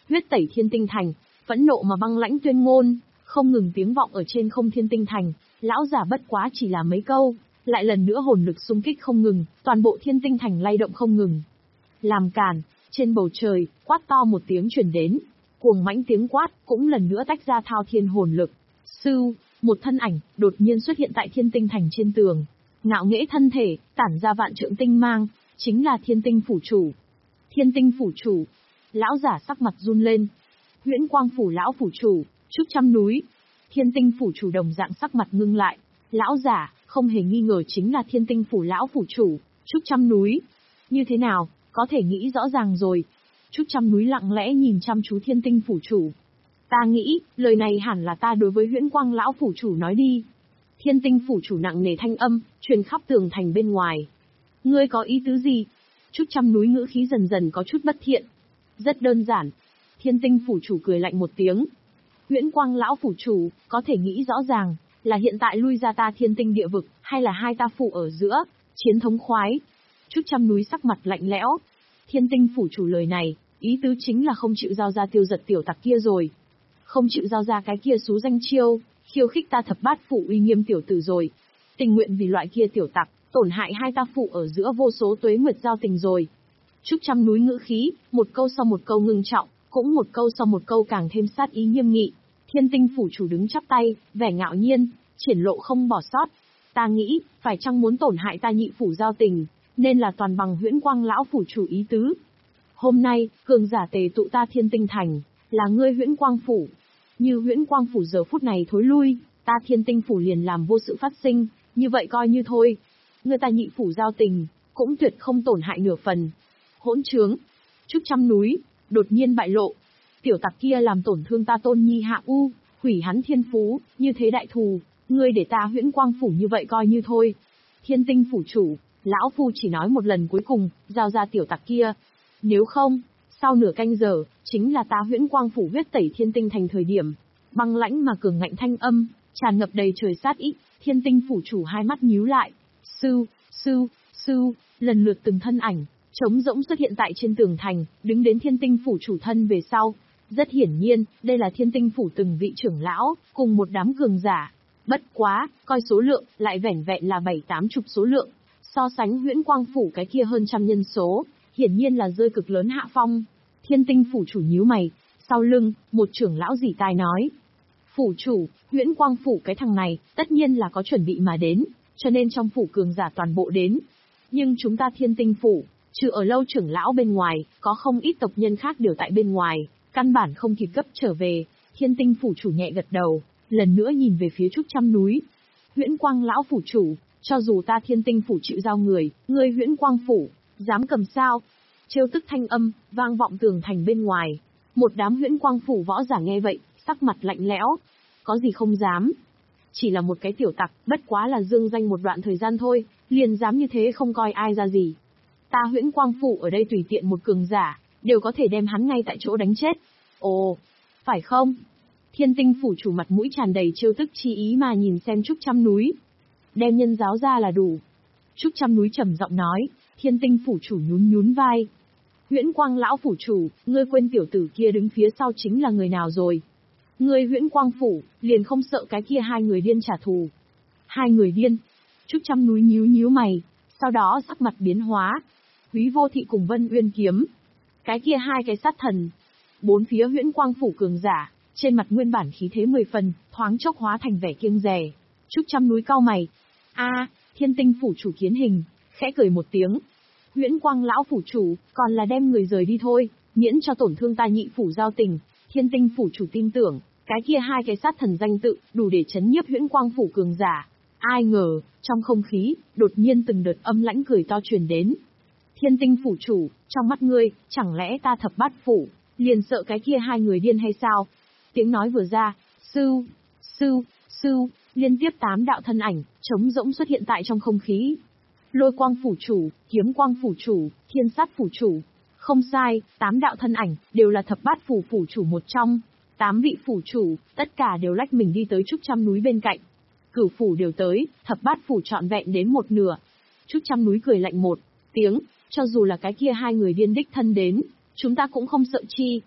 huyết tẩy thiên tinh thành, phẫn nộ mà băng lãnh tuyên ngôn, không ngừng tiếng vọng ở trên không thiên tinh thành, lão giả bất quá chỉ là mấy câu, lại lần nữa hồn lực xung kích không ngừng, toàn bộ thiên tinh thành lay động không ngừng. Làm cản, trên bầu trời, quát to một tiếng truyền đến, cuồng mãnh tiếng quát, cũng lần nữa tách ra thao thiên hồn lực. Sưu, một thân ảnh, đột nhiên xuất hiện tại thiên tinh thành trên tường. Ngạo nghễ thân thể, tản ra vạn trượng tinh mang, chính là thiên tinh phủ chủ. Thiên tinh phủ chủ, lão giả sắc mặt run lên. Huyễn quang phủ lão phủ chủ, trúc trăm núi. Thiên tinh phủ chủ đồng dạng sắc mặt ngưng lại. Lão giả, không hề nghi ngờ chính là thiên tinh phủ lão phủ chủ, trúc trăm núi. Như thế nào, có thể nghĩ rõ ràng rồi. Trúc trăm núi lặng lẽ nhìn chăm chú thiên tinh phủ chủ. Ta nghĩ, lời này hẳn là ta đối với huyễn quang lão phủ chủ nói đi. Thiên tinh phủ chủ nặng nề thanh âm, truyền khắp tường thành bên ngoài. Ngươi có ý tứ gì? Trúc trăm núi ngữ khí dần dần có chút bất thiện. Rất đơn giản. Thiên tinh phủ chủ cười lạnh một tiếng. Huyễn quang lão phủ chủ, có thể nghĩ rõ ràng, là hiện tại lui ra ta thiên tinh địa vực, hay là hai ta phủ ở giữa, chiến thống khoái. Trúc trăm núi sắc mặt lạnh lẽo. Thiên tinh phủ chủ lời này, ý tứ chính là không chịu giao ra tiêu giật tiểu tặc kia rồi. Không chịu giao ra cái kia xú danh chiêu, khiêu khích ta thập bát phủ uy nghiêm tiểu tử rồi. Tình nguyện vì loại kia tiểu tặc, tổn hại hai ta phụ ở giữa vô số tuế nguyệt giao tình rồi. Trúc trăm núi ngữ khí, một câu sau một câu ngưng trọng, cũng một câu sau một câu càng thêm sát ý nghiêm nghị. Thiên tinh phủ chủ đứng chắp tay, vẻ ngạo nhiên, triển lộ không bỏ sót. Ta nghĩ, phải chăng muốn tổn hại ta nhị phủ giao tình, nên là toàn bằng huyễn quang lão phủ chủ ý tứ. Hôm nay, cường giả tề tụ ta thiên tinh thành, là ngươi huyễn quang phủ. Như huyễn quang phủ giờ phút này thối lui, ta thiên tinh phủ liền làm vô sự phát sinh, như vậy coi như thôi. Ngươi ta nhị phủ giao tình, cũng tuyệt không tổn hại nửa phần. Hỗn trướng, trúc trăm núi, đột nhiên bại lộ. Tiểu tặc kia làm tổn thương ta tôn nhi hạ u, hủy hắn thiên phú, như thế đại thù, ngươi để ta huyễn quang phủ như vậy coi như thôi. Thiên tinh phủ chủ, lão phu chỉ nói một lần cuối cùng, giao ra tiểu tặc kia. Nếu không, sau nửa canh giờ, chính là ta huyễn quang phủ huyết tẩy thiên tinh thành thời điểm. Băng lãnh mà cường ngạnh thanh âm, tràn ngập đầy trời sát ý, thiên tinh phủ chủ hai mắt nhíu lại. Sưu, sưu, sưu, lần lượt từng thân ảnh, trống rỗng xuất hiện tại trên tường thành, đứng đến thiên tinh phủ chủ thân về sau. Rất hiển nhiên, đây là thiên tinh phủ từng vị trưởng lão, cùng một đám cường giả. Bất quá, coi số lượng, lại vẻn vẹn là bảy tám chục số lượng. So sánh huyễn quang phủ cái kia hơn trăm nhân số, hiển nhiên là rơi cực lớn hạ phong. Thiên tinh phủ chủ nhíu mày, sau lưng, một trưởng lão dỉ tai nói. Phủ chủ, huyễn quang phủ cái thằng này, tất nhiên là có chuẩn bị mà đến, cho nên trong phủ cường giả toàn bộ đến. Nhưng chúng ta thiên tinh phủ, trừ ở lâu trưởng lão bên ngoài, có không ít tộc nhân khác đều tại bên ngoài, căn bản không kịp gấp trở về. Thiên tinh phủ chủ nhẹ gật đầu, lần nữa nhìn về phía trúc trăm núi. Huyễn quang lão phủ chủ, cho dù ta thiên tinh phủ chịu giao người, ngươi huyễn quang phủ, dám cầm sao? Trêu tức thanh âm, vang vọng tường thành bên ngoài. Một đám huyễn quang phủ võ giả nghe vậy, sắc mặt lạnh lẽo. Có gì không dám? Chỉ là một cái tiểu tặc, bất quá là dương danh một đoạn thời gian thôi, liền dám như thế không coi ai ra gì. Ta huyễn quang phủ ở đây tùy tiện một cường giả, đều có thể đem hắn ngay tại chỗ đánh chết. Ồ, phải không? Thiên tinh phủ chủ mặt mũi tràn đầy trêu tức chi ý mà nhìn xem trúc trăm núi. Đem nhân giáo ra là đủ. Trúc trăm núi trầm giọng nói, thiên tinh phủ chủ nhún nhún vai. Huyễn quang lão phủ chủ, ngươi quên tiểu tử kia đứng phía sau chính là người nào rồi? Ngươi huyễn quang phủ, liền không sợ cái kia hai người điên trả thù. Hai người điên. Trúc trăm núi nhíu nhíu mày, sau đó sắc mặt biến hóa. Húy Vô Thị cùng Vân Uyên kiếm. Cái kia hai cái sát thần. Bốn phía huyễn quang phủ cường giả, trên mặt nguyên bản khí thế mười phần, thoáng chốc hóa thành vẻ kiêng dè. Trúc trăm núi cau mày. A, thiên tinh phủ chủ kiến hình, khẽ cười một tiếng. Huyễn quang lão phủ chủ, còn là đem người rời đi thôi, miễn cho tổn thương ta nhị phủ giao tình. Thiên tinh phủ chủ tin tưởng, cái kia hai cái sát thần danh tự, đủ để chấn nhiếp huyễn quang phủ cường giả. Ai ngờ, trong không khí, đột nhiên từng đợt âm lãnh cười to truyền đến. Thiên tinh phủ chủ, trong mắt ngươi, chẳng lẽ ta thập bát phủ, liền sợ cái kia hai người điên hay sao? Tiếng nói vừa ra, sưu, sưu, sưu, liên tiếp tám đạo thân ảnh, trống rỗng xuất hiện tại trong không khí. Lôi quang phủ chủ, kiếm quang phủ chủ, thiên sát phủ chủ. Không sai, tám đạo thân ảnh, đều là thập bát phủ phủ chủ một trong. Tám vị phủ chủ, tất cả đều lách mình đi tới trúc trăm núi bên cạnh. Cửu phủ đều tới, thập bát phủ trọn vẹn đến một nửa. Trúc trăm núi cười lạnh một tiếng, cho dù là cái kia hai người điên đích thân đến, chúng ta cũng không sợ chi.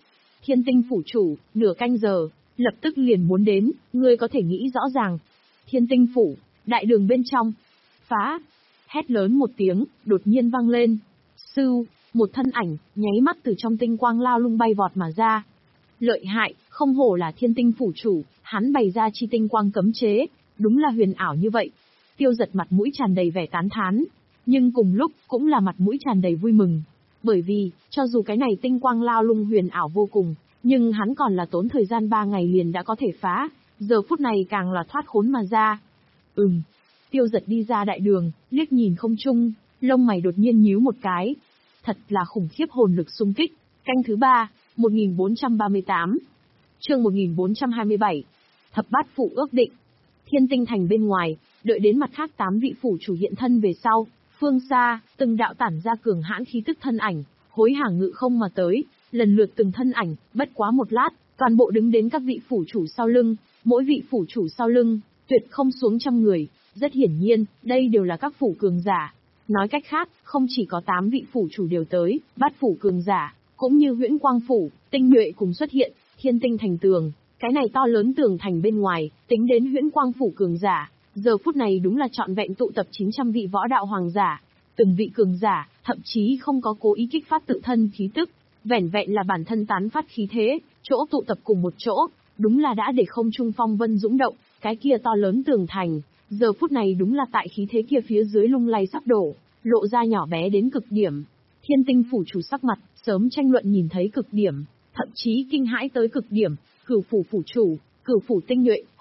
Thiên tinh phủ chủ, nửa canh giờ, lập tức liền muốn đến, ngươi có thể nghĩ rõ ràng. Thiên tinh phủ, đại đường bên trong. Phá! Hét lớn một tiếng, đột nhiên vang lên. Sưu, một thân ảnh, nháy mắt từ trong tinh quang lao lung bay vọt mà ra. Lợi hại, không hổ là thiên tinh phủ chủ, hắn bày ra chi tinh quang cấm chế, đúng là huyền ảo như vậy. Tiêu Giật mặt mũi tràn đầy vẻ tán thán, nhưng cùng lúc cũng là mặt mũi tràn đầy vui mừng. Bởi vì, cho dù cái này tinh quang lao lung huyền ảo vô cùng, nhưng hắn còn là tốn thời gian ba ngày liền đã có thể phá, giờ phút này càng là thoát khốn mà ra. Ừm. Tiêu Giật đi ra đại đường, liếc nhìn không trung, lông mày đột nhiên nhíu một cái. Thật là khủng khiếp hồn lực xung kích. Canh thứ ba, một nghìn bốn trăm ba mươi tám. Chương một nghìn bốn trăm hai mươi bảy. Thập bát phụ ước định. Thiên tinh thành bên ngoài, đợi đến mặt khác tám vị phủ chủ hiện thân về sau, phương xa, từng đạo tản ra cường hãn khí tức thân ảnh, hối hả ngự không mà tới, lần lượt từng thân ảnh, bất quá một lát, toàn bộ đứng đến các vị phủ chủ sau lưng, mỗi vị phủ chủ sau lưng, tuyệt không xuống trăm người, rất hiển nhiên, đây đều là các phủ cường giả. Nói cách khác, không chỉ có tám vị phủ chủ đều tới, bát phủ cường giả, cũng như Huyễn Quang phủ, Tinh Nhuệ cùng xuất hiện, thiên tinh thành tường, cái này to lớn tường thành bên ngoài, tính đến Huyễn Quang phủ cường giả, giờ phút này đúng là trọn vẹn tụ tập chín trăm vị võ đạo hoàng giả, từng vị cường giả, thậm chí không có cố ý kích phát tự thân khí tức, vẻn vẹn là bản thân tán phát khí thế, chỗ tụ tập cùng một chỗ, đúng là đã để không trung phong vân dũng động, cái kia to lớn tường thành, giờ phút này đúng là tại khí thế kia phía dưới lung lay sắp đổ, lộ ra nhỏ bé đến cực điểm. Thiên tinh phủ chủ sắc mặt, sớm tranh luận nhìn thấy cực điểm, thậm chí kinh hãi tới cực điểm, Cửu phủ phủ chủ, Cửu phủ Tinh Nhuệ,